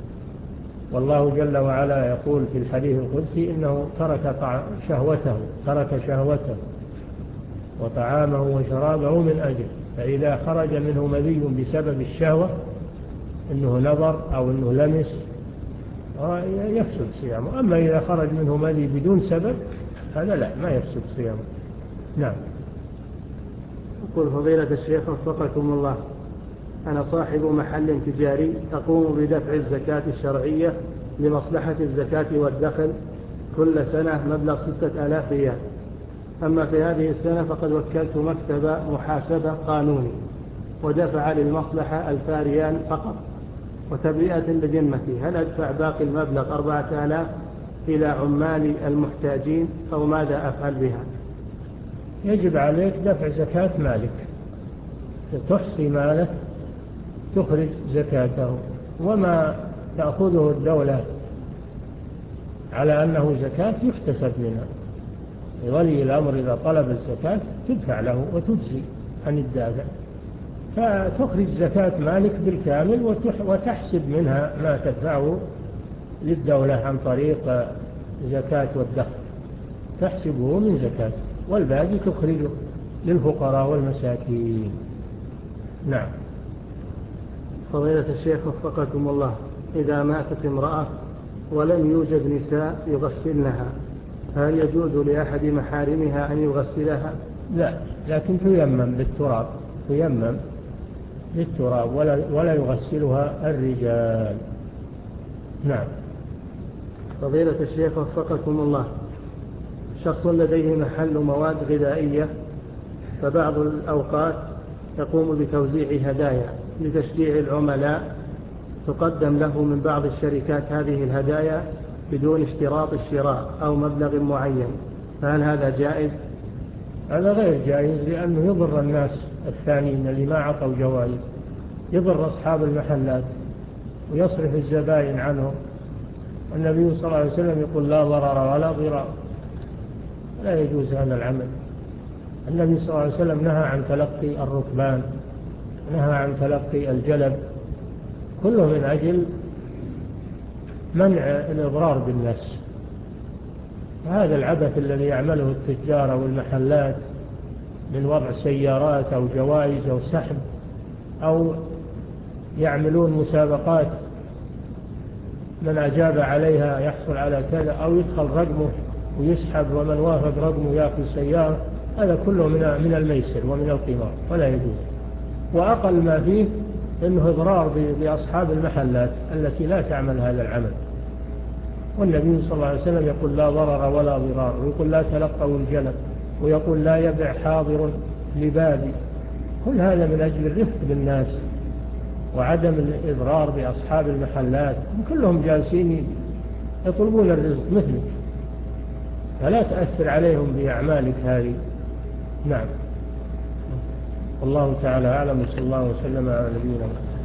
والله جل وعلا يقول في الحديث القدسي إنه ترك شهوته ترك شهوته وطعامه وشرابه من أجل، فإذا خرج منه مذي بسبب الشهوة إنه نظر أو إنه لمس يفسد صيامه. أما إذا خرج منه مذي بدون سبب هذا لا، ما يفسد صيامه. نعم. يقول فضيلة الشيخ وفقكم الله، أنا صاحب محل تجاري أقوم بدفع الزكاة الشرعية لمصلحة الزكاة والدخل كل سنة مبلغ ستة آلاف ريال، أما في هذه السنة فقد وكلت مكتب محاسبة قانوني ودفع للمصلحة ألف ريال فقط، وتبرئة لذمتي، هل أدفع باقي المبلغ أربعة آلاف إلى عمال المحتاجين أو ماذا أفعل بها؟ يجب عليك دفع زكاة مالك، تحصي مالك تخرج زكاته، وما تأخذه الدولة على أنه زكاة يحتسب منها. ولي الأمر إذا طلب الزكاة تدفع له وتجزي عن الدافع، فتخرج زكاة مالك بالكامل وتحسب منها ما تدفعه للدولة عن طريق زكاة والدخل، تحسبه من زكاة والباقي تخرجه للفقراء والمساكين. نعم. فضيلة الشيخ وفقكم الله، إذا ماتت امرأة ولم يوجد نساء يغسلنها هل يجوز لأحد محارمها أن يغسلها؟ لا، لكن تيمم بالتراب، تيمم بالتراب ولا, ولا يغسلها الرجال. نعم. فضيلة الشيخ وفقكم الله، شخص لديه محل مواد غذائية فبعض الأوقات يقوم بتوزيع هدايا لتشجيع العملاء، تقدم له من بعض الشركات هذه الهدايا بدون اشتراط الشراء أو مبلغ معين، فهل هذا جائز؟ هذا غير جائز، لأنه يضر الناس الثانيين اللي ما عطوا جوائز، يضر أصحاب المحلات ويصرف الزبائن عنهم. النبي صلى الله عليه وسلم يقول لا ضرر ولا ضرار، لا يجوز هذا العمل. النبي صلى الله عليه وسلم نهى عن تلقي الركبان، نهى عن تلقي الجلب، كله من أجل منع الإضرار بالناس. هذا العبث الذي يعمله التجار والمحلات من وضع سيارات أو جوائز أو سحب، أو يعملون مسابقات من أجاب عليها يحصل على كذا، أو يدخل رقمه ويسحب ومن وافق رقمه يأخذ سيارة. هذا كله من الميسر ومن القمار ولا يجوز. وأقل ما فيه إنه إضرار بأصحاب المحلات التي لا تعمل هذا العمل. والنبي صلى الله عليه وسلم يقول لا ضرر ولا ضرار، ويقول لا تلقوا الجلب، ويقول لا يبع حاضر لبادي. كل هذا من أجل الرفق بالناس وعدم الإضرار بأصحاب المحلات، كلهم جالسين يطلبون الرزق مثلك، فلا تأثر عليهم بأعمالك هذه. نعم، والله تعالى أعلم. صلى الله وسلم على نبينا محمد.